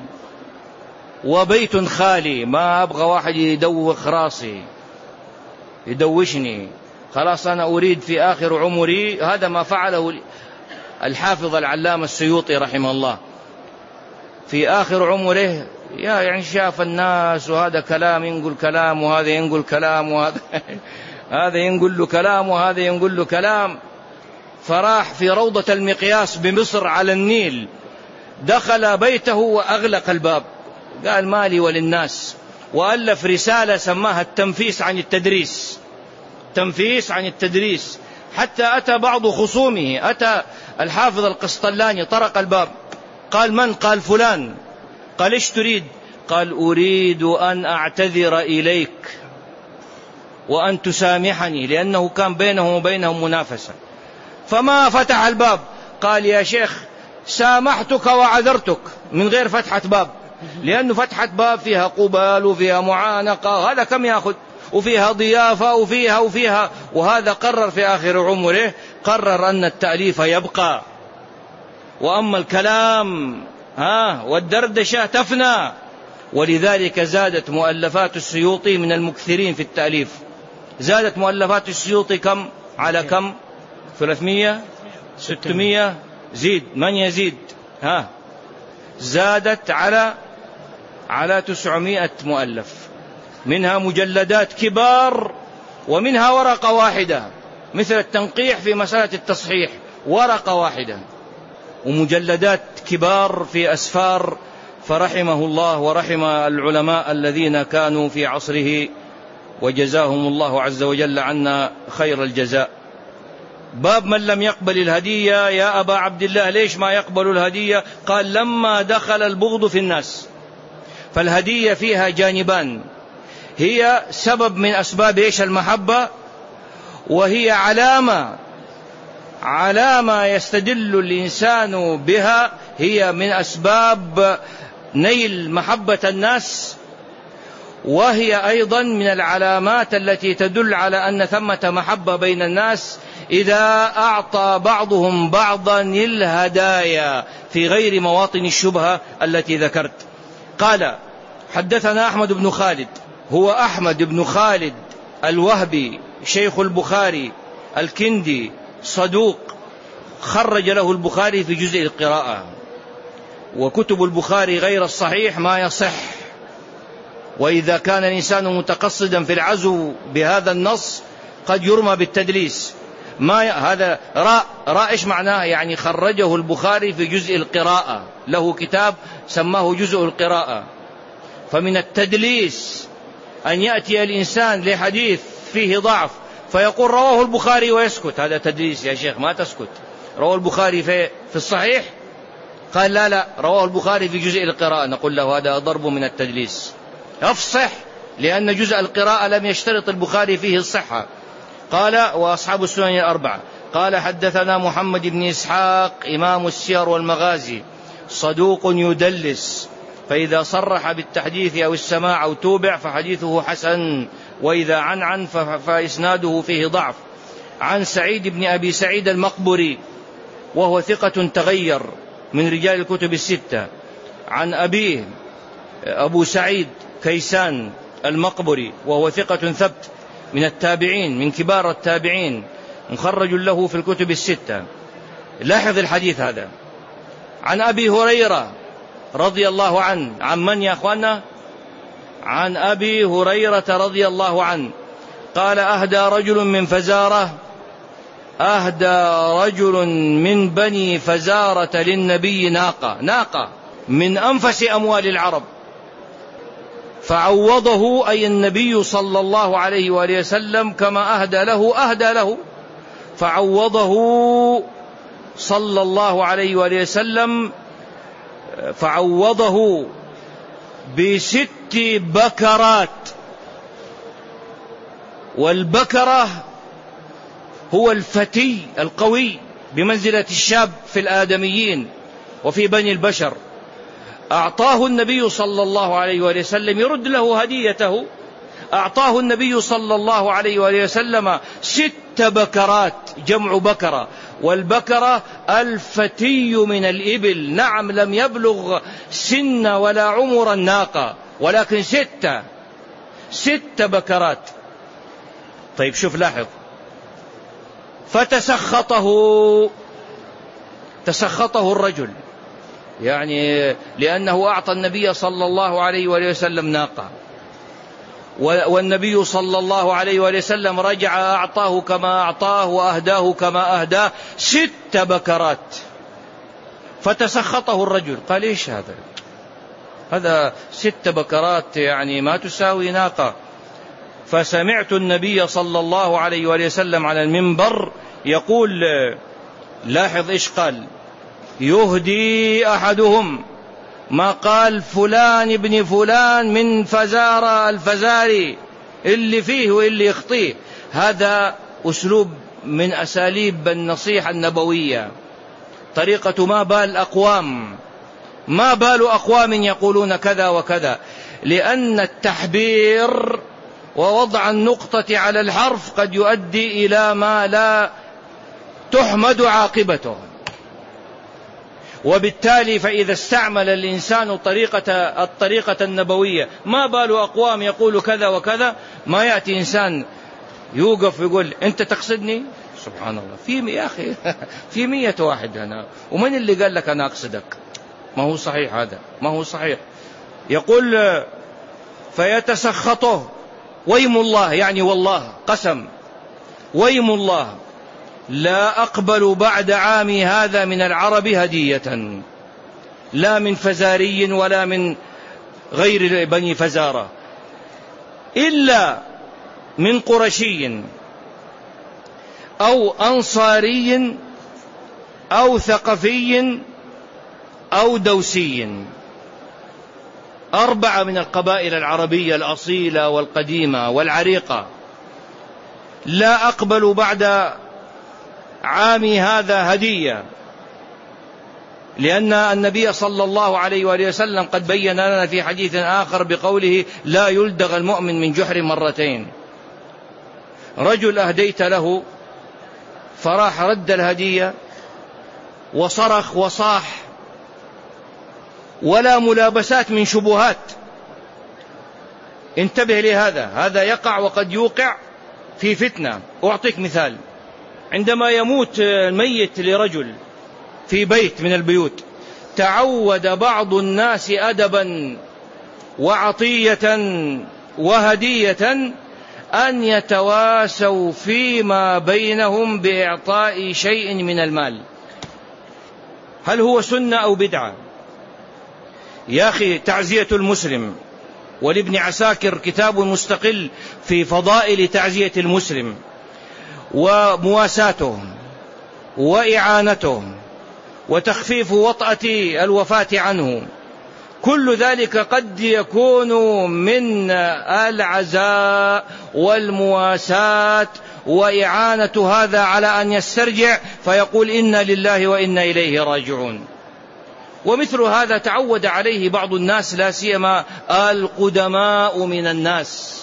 وبيت خالي. ما أبغى واحد يدوخ راسي يدوشني، خلاص أنا أريد في آخر عمري. هذا ما فعله الحافظ العلامة السيوطي رحمه الله في آخر عمره، يعني شاف الناس وهذا كلام ينقل كلام وهذا ينقل كلام وهذا هذا ينقل له كلام وهذا ينقل له كلام، فراح في روضة المقياس بمصر على النيل، دخل بيته وأغلق الباب، قال مالي وللناس، وألف رسالة سماها التنفيس عن التدريس، تنفيس عن التدريس. حتى أتى بعض خصومه، أتى الحافظ القسطلاني طرق الباب، قال من؟ قال فلان. قال إيش تريد؟ قال أريد أن أعتذر إليك وأن تسامحني، لأنه كان بينه وبينهم منافسة. فما فتح الباب، قال يا شيخ سامحتك وعذرتك من غير فتحة باب، لأنه فتحة باب فيها قبال وفيها معانقة، هذا كم يأخذ، وفيها ضيافة وفيها. وهذا قرر في آخر عمره، قرر أن التأليف يبقى، وأما الكلام والدردشة تفنى. ولذلك زادت مؤلفات السيوطي من المكثرين في التأليف، زادت مؤلفات السيوطي كم على كم؟ 300 600 زيد، من يزيد؟ زادت على 900 مؤلف، منها مجلدات كبار ومنها ورقة واحدة، مثل التنقيح في مسألة التصحيح ورقة واحدة، ومجلدات كبار في أسفار. فرحمه الله ورحم العلماء الذين كانوا في عصره، وجزاهم الله عز وجل عنا خير الجزاء. باب من لم يقبل الهدية. يا أبا عبد الله ليش ما يقبل الهدية؟ قال لما دخل البغض في الناس، فالهدية فيها جانبان، هي سبب من أسباب إيش المحبة، وهي علامة يستدل الإنسان بها، هي من أسباب نيل محبة الناس، وهي أيضا من العلامات التي تدل على أن ثمة محبة بين الناس إذا أعطى بعضهم بعضا الهدايا في غير مواطن الشبهة التي ذكرت. قال: حدثنا أحمد بن خالد، هو أحمد بن خالد الوهبي شيخ البخاري الكندي، صدوق، خرج له البخاري في جزء القراءة، وكتب البخاري غير الصحيح ما يصح، وإذا كان الإنسان متقصدا في العزو بهذا النص قد يرمى بالتدليس. هذا راء إيش معناه؟ يعني خرجه البخاري في جزء القراءة، له كتاب سماه جزء القراءة. فمن التدليس أن يأتي الإنسان لحديث فيه ضعف فيقول رواه البخاري ويسكت، هذا تدليس يا شيخ، ما تسكت. رواه البخاري في الصحيح، قال لا رواه البخاري في جزء القراءة، نقول له هذا ضرب من التدليس، افصح، لأن جزء القراءة لم يشترط البخاري فيه الصحة. قال: وأصحاب السنن الأربعة. قال: حدثنا محمد بن إسحاق إمام السير والمغازي، صدوق يدلس، فإذا صرح بالتحديث أو السماع أو توبع فحديثه حسن، وإذا عن فإسناده فيه ضعف. عن سعيد بن أبي سعيد المقبري، وهو ثقة تغير، من رجال الكتب الستة. عن أبيه أبو سعيد كيسان المقبري، وهو ثقة ثبت، من التابعين، من كبار التابعين، مخرج له في الكتب الستة. لاحظ الحديث هذا. عن أبي هريرة رضي الله عنه، عن من يا أخوانا؟ عن أبي هريرة رضي الله عنه قال: أهدى رجل من بني فزارة للنبي ناقة من أنفس أموال العرب، فعوضه، أي النبي صلى الله عليه وآله وسلم كما أهدى له، فعوضه صلى الله عليه وآله وسلم، فعوضه ب6 بكرات. والبكرة هو الفتي القوي بمنزلة الشاب في الآدميين وفي بني البشر. أعطاه النبي صلى الله عليه وآله وسلم، يرد له هديته، أعطاه النبي صلى الله عليه وآله وسلم 6 بكرات، جمع بكرة، والبكرة الفتي من الإبل، نعم لم يبلغ سن ولا عمر الناقة، ولكن 6 بكرات. طيب شوف، لاحظ، فتسخطه الرجل، يعني لأنه أعطى النبي صلى الله عليه وآله وسلم ناقة، والنبي صلى الله عليه وآله وسلم رجع أعطاه كما أعطاه وأهداه كما أهداه 6 بكرات. فتسخطه الرجل، قال: إيش هذا 6 بكرات يعني ما تساوي ناقة. فسمعت النبي صلى الله عليه وآله وسلم على المنبر يقول، لاحظ إيش قال: يهدي أحدهم، ما قال فلان ابن فلان من فزارة الفزاري اللي فيه واللي يخطيه. هذا أسلوب من أساليب النصيحة النبوية، طريقة ما بال أقوام يقولون كذا وكذا، لأن التحبير ووضع النقطة على الحرف قد يؤدي إلى ما لا تحمد عاقبته. وبالتالي فإذا استعمل الإنسان الطريقة النبوية، ما بال أقوام يقول كذا وكذا، ما يأتي إنسان يوقف ويقول أنت تقصدني؟ سبحان الله، يا أخي في 100 واحد هنا، ومن اللي قال لك أنا أقصدك؟ ما هو صحيح، هذا ما هو صحيح. يقول: فيتسخطه، ويم الله، يعني والله قسم، ويم الله لا أقبل بعد عامي هذا من العرب هدية، لا من فزاري ولا من غير بني فزارة، إلا من قرشي أو أنصاري أو ثقفي أو دوسي. 4 من القبائل العربية الأصيلة والقديمة والعريقة: لا أقبل بعد عامي هذا هدية، لأن النبي صلى الله عليه وآله وسلم قد بين لنا في حديث آخر بقوله: لا يلدغ المؤمن من جحر مرتين. رجل أهديت له فراح رد الهدية وصرخ وصاح، ولا ملابسات من شبهات. انتبه لهذا، هذا يقع وقد يوقع في فتنة. أعطيك مثال: عندما يموت الميت لرجل في بيت من البيوت، تعود بعض الناس أدبا وعطية وهدية أن يتواسوا فيما بينهم بإعطاء شيء من المال. هل هو سنة أو بدعة؟ يا أخي، تعزية المسلم، ولابن عساكر كتاب مستقل في فضائل تعزية المسلم ومواساته وإعانته وتخفيف وطأة الوفاة عنه، كل ذلك قد يكون من العزاء والمواساة وإعانة هذا على أن يسترجع فيقول: إنا لله وإنا إليه راجعون. ومثل هذا تعود عليه بعض الناس، لا سيما القدماء من الناس،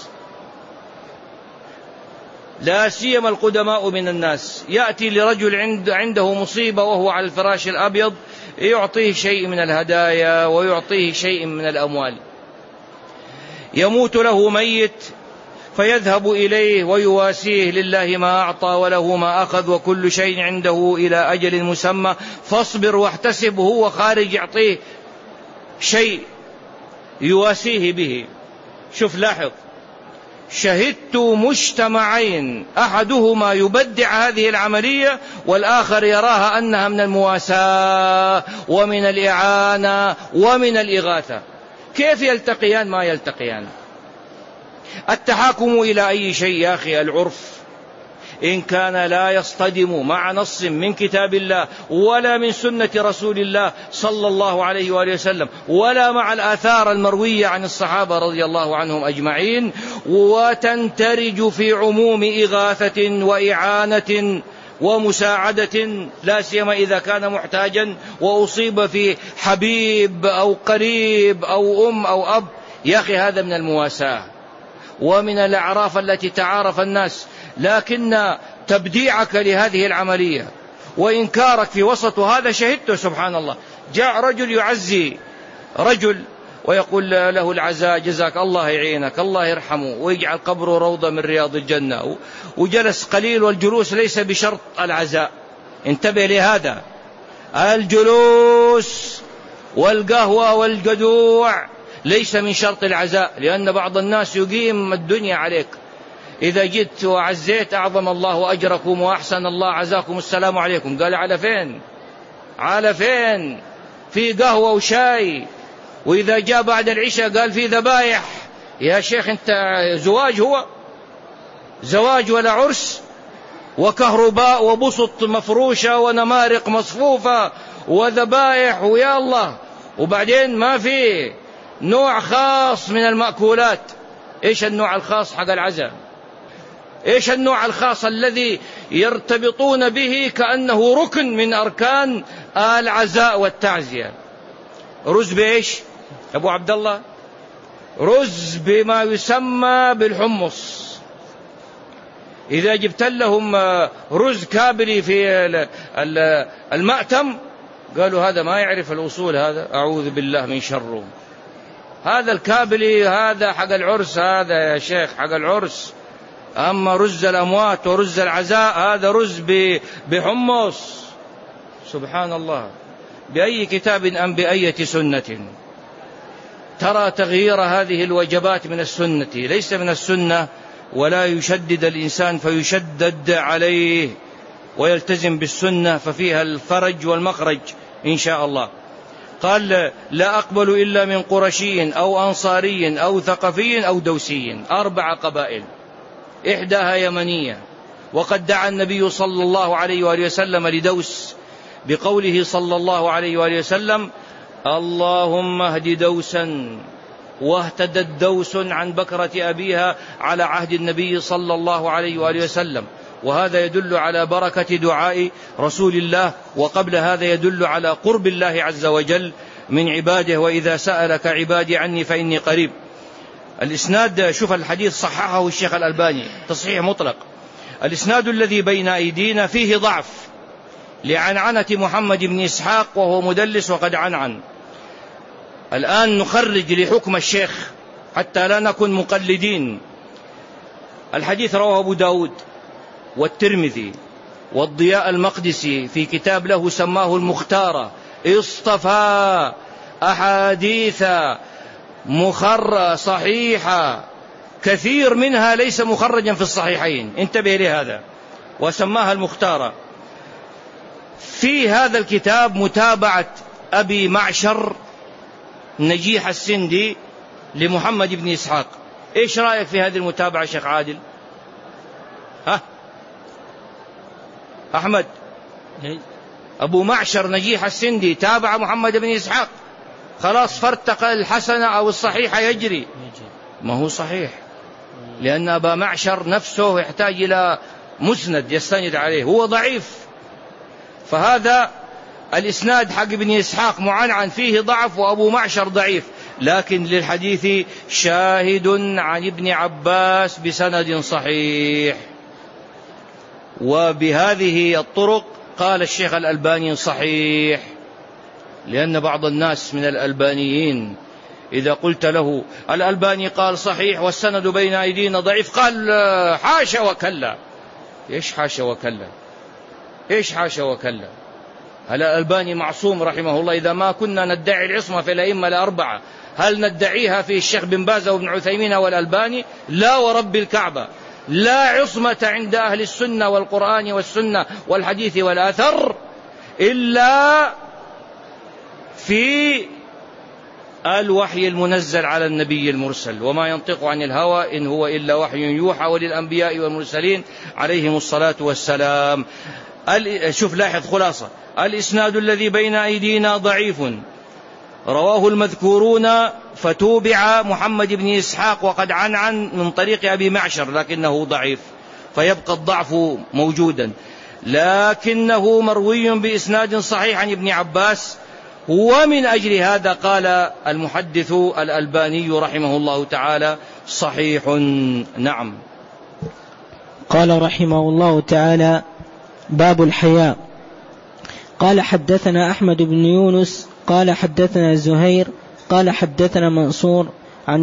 لا سيما القدماء من الناس. يأتي لرجل عنده مصيبة وهو على الفراش الأبيض، يعطيه شيء من الهدايا ويعطيه شيء من الأموال. يموت له ميت فيذهب إليه ويواسيه: لله ما أعطى وله ما أخذ وكل شيء عنده إلى أجل مسمى فاصبر واحتسب. هو خارج يعطيه شيء يواسيه به. شوف، لاحظ: شهدت مجتمعين أحدهما يبدع هذه العملية والآخر يراها أنها من المواساة ومن الإعانة ومن الإغاثة. كيف يلتقيان؟ ما يلتقيان. التحاكم إلى أي شيء يا أخي، العرف إن كان لا يصطدم مع نص من كتاب الله ولا من سنة رسول الله صلى الله عليه وآله وسلم ولا مع الآثار المروية عن الصحابة رضي الله عنهم أجمعين، وتندرج في عموم إغاثة وإعانة ومساعدة، لا سيما إذا كان محتاجا وأصيب في حبيب أو قريب أو أم أو أب. يا أخي، هذا من المواساة ومن الأعراف التي تعارف الناس. لكن تبديعك لهذه العملية وإنكارك في وسط هذا، شهدته سبحان الله. جاء رجل يعزي رجل ويقول له العزاء: جزاك الله يعينك، الله يرحمه ويجعل قبره روضة من رياض الجنة، وجلس قليل. والجلوس ليس بشرط العزاء، انتبه لهذا. الجلوس والقهوة والجدوع ليس من شرط العزاء، لأن بعض الناس يقيم الدنيا عليك. إذا جئت وعزيت: أعظم الله أجركم وأحسن الله عزاكم، السلام عليكم. قال: على فين؟ على فين؟ في قهوة وشاي. وإذا جاء بعد العشاء قال: في ذبايح. يا شيخ، أنت زواج؟ هو زواج ولا عرس؟ وكهرباء وبسط مفروشة ونمارق مصفوفة وذبايح ويا الله. وبعدين ما في نوع خاص من المأكولات. إيش النوع الخاص حق العزاء؟ إيش النوع الخاص الذي يرتبطون به كأنه ركن من أركان العزاء والتعزية؟ رز بإيش أبو عبد الله؟ رز بما يسمى بالحمص. إذا جبت لهم رز كابري في المأتم قالوا: هذا ما يعرف الأصول، هذا أعوذ بالله من شره. هذا الكابلي هذا حق العرس، هذا يا شيخ حق العرس. أما رز الأموات ورز العزاء هذا رز بحمص. سبحان الله. بأي كتاب أم بأية سنة؟ ترى تغيير هذه الوجبات من السنة ليس من السنة، ولا يشدد الإنسان فيشدد عليه ويلتزم بالسنة ففيها الفرج والمخرج إن شاء الله. قال: لا أقبل إلا من قرشي أو أنصاري أو ثقفي أو دوسي. 4 قبائل، إحداها يمنية. وقد دعا النبي صلى الله عليه وآله وسلم لدوس بقوله صلى الله عليه وآله وسلم: اللهم اهد دوسا واهتدت دوس عن بكرة أبيها على عهد النبي صلى الله عليه وآله وسلم، وهذا يدل على بركة دعاء رسول الله، وقبل هذا يدل على قرب الله عز وجل من عباده، وإذا سألك عبادي عني فإني قريب. الإسناد، شوف الحديث صححه الشيخ الألباني تصحيح مطلق. الإسناد الذي بين أيدينا فيه ضعف لعنعنة محمد بن إسحاق وهو مدلس وقد عنعن. الآن نخرج لحكم الشيخ حتى لا نكون مقلدين. الحديث رواه أبو داود والترمذي والضياء المقدسي في كتاب له سماه المختار، اصطفى أحاديث صحيحة كثير منها ليس مخرجا في الصحيحين، انتبه لهذا، وسماها المختارة. في هذا الكتاب متابعة أبي معشر نجيح السندي لمحمد بن إسحاق. إيش رأيك في هذه المتابعة شيخ عادل؟ أحمد، أبو معشر نجيح السندي تابع محمد بن إسحاق، خلاص فارتق الحسنة أو الصحيح يجري. ما هو صحيح، لأن أبا معشر نفسه يحتاج إلى مسند يستند عليه، هو ضعيف. فهذا الإسناد حق ابن إسحاق معنعن فيه ضعف، وأبو معشر ضعيف، لكن للحديث شاهد عن ابن عباس بسند صحيح. وبهذه الطرق قال الشيخ الألباني صحيح، لأن بعض الناس من الألبانيين إذا قلت له الألباني قال صحيح والسند بين أيدينا ضعيف، قال حاشا وكلا. إيش حاشا وكلا؟ إيش حاشا وكلا؟ هل الألباني معصوم رحمه الله؟ إذا ما كنا ندعي العصمة في الأئمة الأربعة، هل ندعيها في الشيخ بن باز وابن عثيمين والألباني؟ لا ورب الكعبة، لا عصمة عند أهل السنة والقرآن والسنة والحديث والآثر إلا في الوحي المنزل على النبي المرسل، وما ينطق عن الهوى إن هو إلا وحي يوحى، وللأنبياء والمرسلين عليهم الصلاة والسلام. شوف لاحظ خلاصة، الإسناد الذي بين أيدينا ضعيف، رواه المذكورون فتوبع محمد بن إسحاق وقد عنعن من طريق أبي معشر، لكنه ضعيف، فيبقى الضعف موجودا، لكنه مروي بإسناد صحيح عن ابن عباس. ومن أجل هذا قال المحدث الألباني رحمه الله تعالى صحيح. نعم. قال رحمه الله تعالى: باب الحياء. قال حدثنا أحمد بن يونس قال حدثنا زهير قال حدثنا منصور عن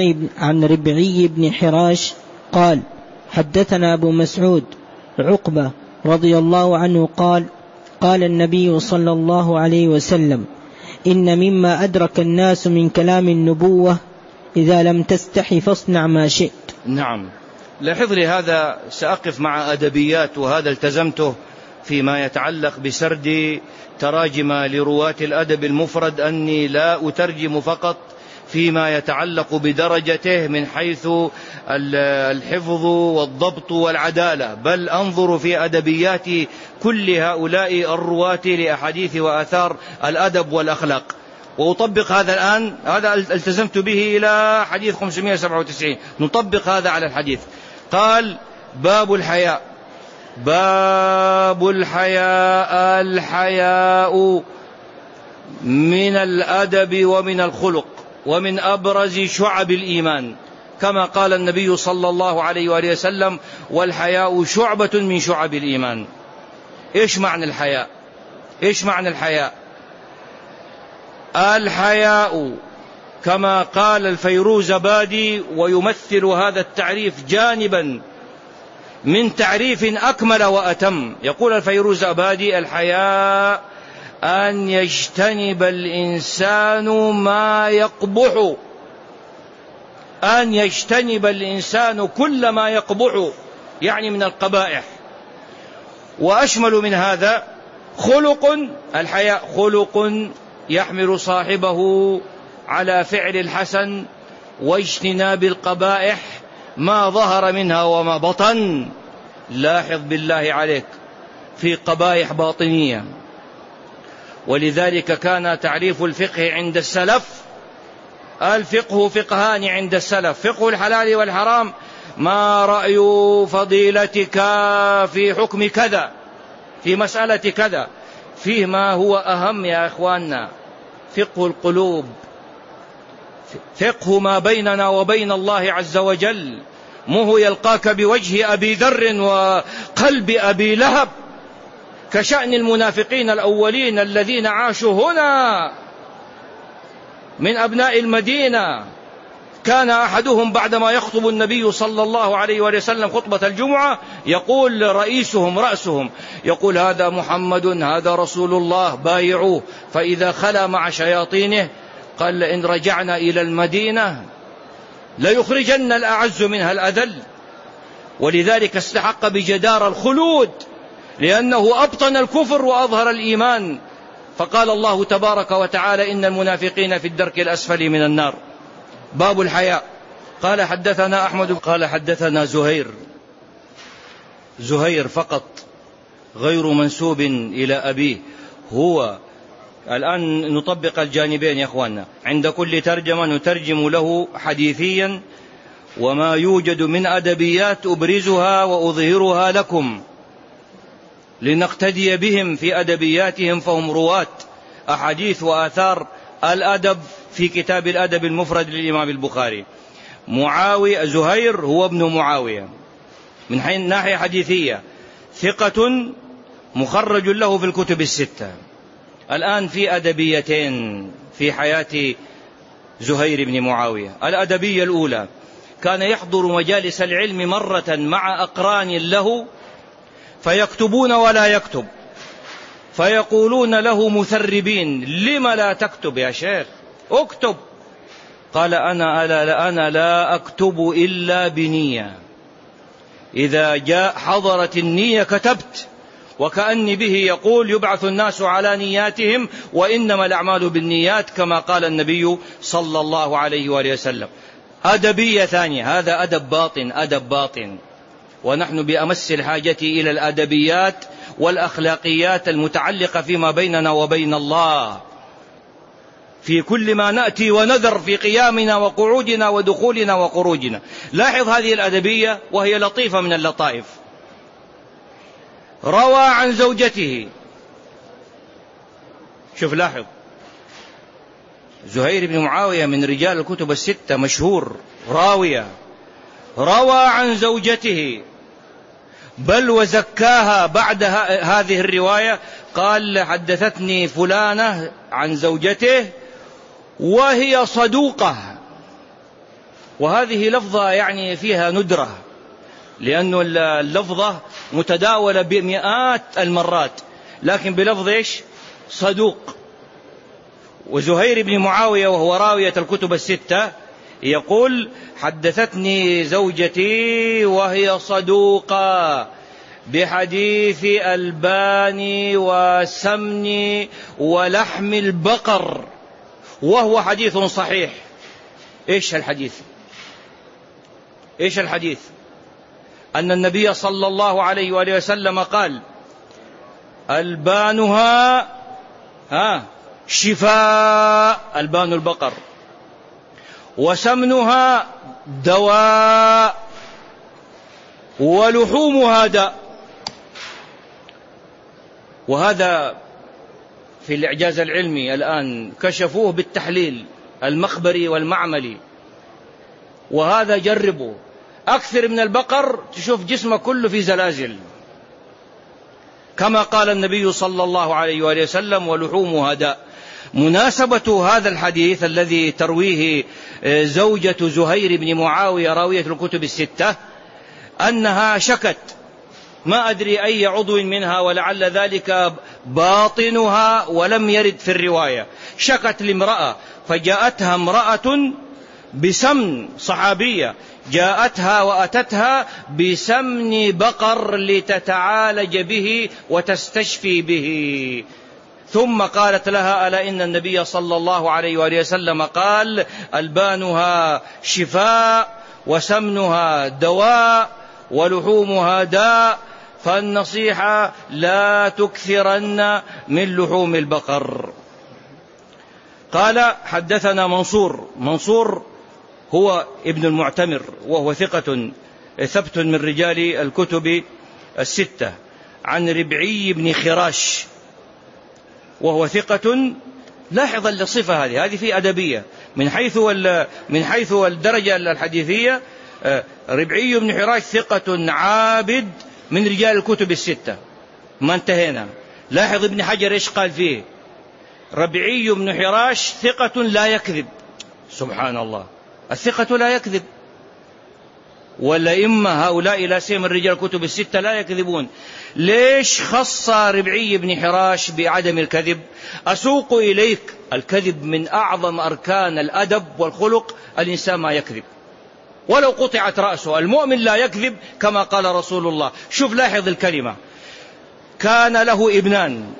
ربيعي بن حراش قال حدثنا أبو مسعود عقبة رضي الله عنه قال: قال النبي صلى الله عليه وسلم: إن مما أدرك الناس من كلام النبوة إذا لم تستحي فاصنع ما شئت. نعم. لاحظ لي هذا، سأقف مع أدبيات، وهذا التزمته فيما يتعلق بسرد تراجم لرواة الأدب المفرد، أني لا أترجم فقط فيما يتعلق بدرجته من حيث الحفظ والضبط والعدالة، بل أنظر في أدبيات كل هؤلاء الرواة لأحاديث وآثار الأدب والأخلاق، وأطبق هذا الآن. هذا التزمت به إلى حديث 597، نطبق هذا على الحديث. قال: باب الحياء. باب الحياء. الحياء من الأدب ومن الخلق ومن أبرز شعب الإيمان، كما قال النبي صلى الله عليه وآله وسلم: والحياء شعبة من شعب الإيمان. إيش معنى الحياء؟ إيش معنى الحياء؟ الحياء كما قال الفيروزبادي، ويمثل هذا التعريف جانبا من تعريف أكمل وأتم. يقول الفيروزبادي: الحياء أن يجتنب الإنسان ما يقبح، أن يجتنب الإنسان كل ما يقبح، يعني من القبائح. وأشمل من هذا خلق. الحياء خلق يحمل صاحبه على فعل الحسن واجتناب القبائح ما ظهر منها وما بطن. لاحظ بالله عليك في قبائح باطنية. ولذلك كان تعريف الفقه عند السلف الفقه فقهان عند السلف: فقه الحلال والحرام، ما رأي فضيلتك في حكم كذا، في مسألة كذا. فيه ما هو أهم يا إخواننا: فقه القلوب، فقه ما بيننا وبين الله عز وجل. مو يلقاك بوجه أبي ذر وقلب أبي لهب، كشأن المنافقين الأولين الذين عاشوا هنا من أبناء المدينة. كان أحدهم بعدما يخطب النبي صلى الله عليه وسلم خطبة الجمعة يقول رأسهم يقول: هذا محمد، هذا رسول الله، بايعوه. فإذا خلا مع شياطينه قال: لئن رجعنا إلى المدينة ليخرجن الأعز منها الأذل. ولذلك استحق بجدار الخلود، لأنه أبطن الكفر وأظهر الإيمان. فقال الله تبارك وتعالى: إن المنافقين في الدرك الأسفل من النار. باب الحياء. قال حدثنا أحمد قال حدثنا زهير فقط، غير منسوب إلى أبيه. هو الآن نطبق الجانبين يا أخواننا، عند كل ترجمة نترجم له حديثيا، وما يوجد من أدبيات أبرزها وأظهرها لكم لنقتدي بهم في أدبياتهم، فهم رواة أحاديث وآثار الأدب في كتاب الأدب المفرد للإمام البخاري. زهير هو ابن معاوية من ناحية حديثية، ثقة مخرج له في الكتب الستة. الآن في أدبيتين في حياة زهير بن معاوية. الأدبية الأولى: كان يحضر مجالس العلم مرة مع أقران له فيكتبون ولا يكتب، فيقولون له مثربين: لم لا تكتب يا شيخ؟ اكتب. قال: أنا لا أكتب إلا بنية، إذا حضرت النية كتبت. وكأني به يقول: يبعث الناس على نياتهم وإنما الأعمال بالنيات، كما قال النبي صلى الله عليه وآله وسلم. أدبية ثانية، هذا أدب باطن، ونحن بأمس الحاجة إلى الأدبيات والأخلاقيات المتعلقة فيما بيننا وبين الله، في كل ما نأتي ونذر في قيامنا وقعودنا ودخولنا وخروجنا. لاحظ هذه الأدبية وهي لطيفة من اللطائف. روى عن زوجته، شوف لاحظ، زهير بن معاوية من رجال الكتب الستة مشهور راوية، روى عن زوجته، بل وزكاها بعد هذه الرواية. قال: حدثتني فلانة عن زوجته وهي صدوقة. وهذه لفظة يعني فيها ندرة، لأن اللفظة متداولة بمئات المرات، لكن بلفظ إيش؟ صدوق. وزهير بن معاوية وهو راوية الكتب الستة يقول: حدثتني زوجتي وهي صدوقة بحديث البان وسمن ولحم البقر، وهو حديث صحيح. إيش الحديث؟ أن النبي صلى الله عليه وآله وسلم قال: ألبانها شفاء، ألبان البقر، وسمنها دواء، ولحومها داء. وهذا في الإعجاز العلمي الآن كشفوه بالتحليل المخبري والمعملي، وهذا جربوا. أكثر من البقر تشوف جسمه كله في زلازل، كما قال النبي صلى الله عليه وآله وسلم: ولحومها داء. مناسبة هذا الحديث الذي ترويه زوجة زهير بن معاوية راوية الكتب الستة أنها شكت، ما أدري أي عضو منها، ولعل ذلك باطنها ولم يرد في الرواية. شكت لامرأة، فجاءتها امرأة بسمن، صحابية، جاءتها وأتتها بسمن بقر لتتعالج به وتستشفي به، ثم قالت لها: ألا إن النبي صلى الله عليه وآله وسلم قال: ألبانها شفاء وسمنها دواء ولحومها داء، فالنصيحة لا تكثرن من لحوم البقر. قال حدثنا منصور هو ابن المعتمر وهو ثقة ثبت من رجال الكتب الستة، عن ربعي بن خراش وهو ثقة. لاحظ الصفة هذه في أدبية من حيث الدرجة الحديثية. ربعي بن خراش ثقة عابد من رجال الكتب الستة، ما انتهينا. لاحظ ابن حجر ايش قال فيه: ربعي بن خراش ثقة لا يكذب. سبحان الله، الثقة لا يكذب، والأئمة هؤلاء لا سيما الرجال الكتب الستة لا يكذبون. ليش خص ربعي بن خراش بعدم الكذب؟ أسوق إليك الكذب من أعظم أركان الأدب والخلق. الإنسان ما يكذب ولو قطعت رأسه. المؤمن لا يكذب كما قال رسول الله. شوف لاحظ الكلمة: كان له ابنان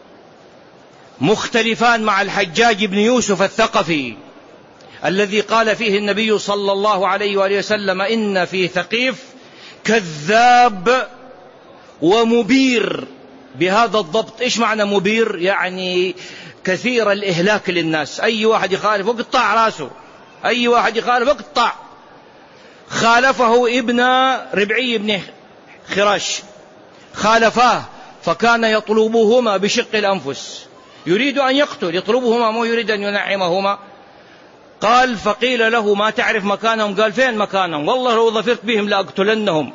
مختلفان مع الحجاج بن يوسف الثقفي الذي قال فيه النبي صلى الله عليه وآله وسلم: إن في ثقيف كذاب ومبير. بهذا الضبط. إيش معنى مبير؟ يعني كثير الإهلاك للناس. أي واحد يخالف اقطع راسه، أي واحد يخالف اقطع. خالفه ابن ربعي بن خراش، خالفاه، فكان يطلبهما بشق الأنفس، يريد أن يقتل، يطلبهما مو يريد أن ينعمهما. قال: فقيل له: ما تعرف مكانهم؟ قال: فين مكانهم؟ والله لو ظفرت بهم لأقتلنهم.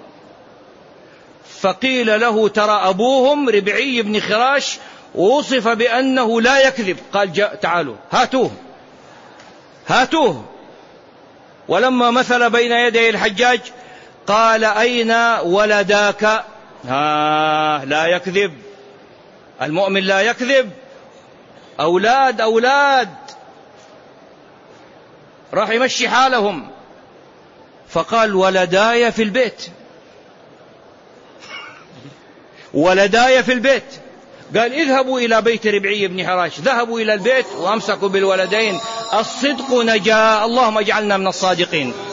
فقيل له: ترى أبوهم ربعي بن خراش وصف بأنه لا يكذب. قال: تعالوا هاتوه. ولما مثل بين يدي الحجاج قال: أين ولداك؟ لا يكذب، المؤمن لا يكذب. أولاد راح يمشي حالهم. فقال: ولداي في البيت، ولداي في البيت. قال: اذهبوا إلى بيت ربعي بن خراش. ذهبوا إلى البيت وأمسكوا بالولدين. الصدق نجاة، اللهم اجعلنا من الصادقين.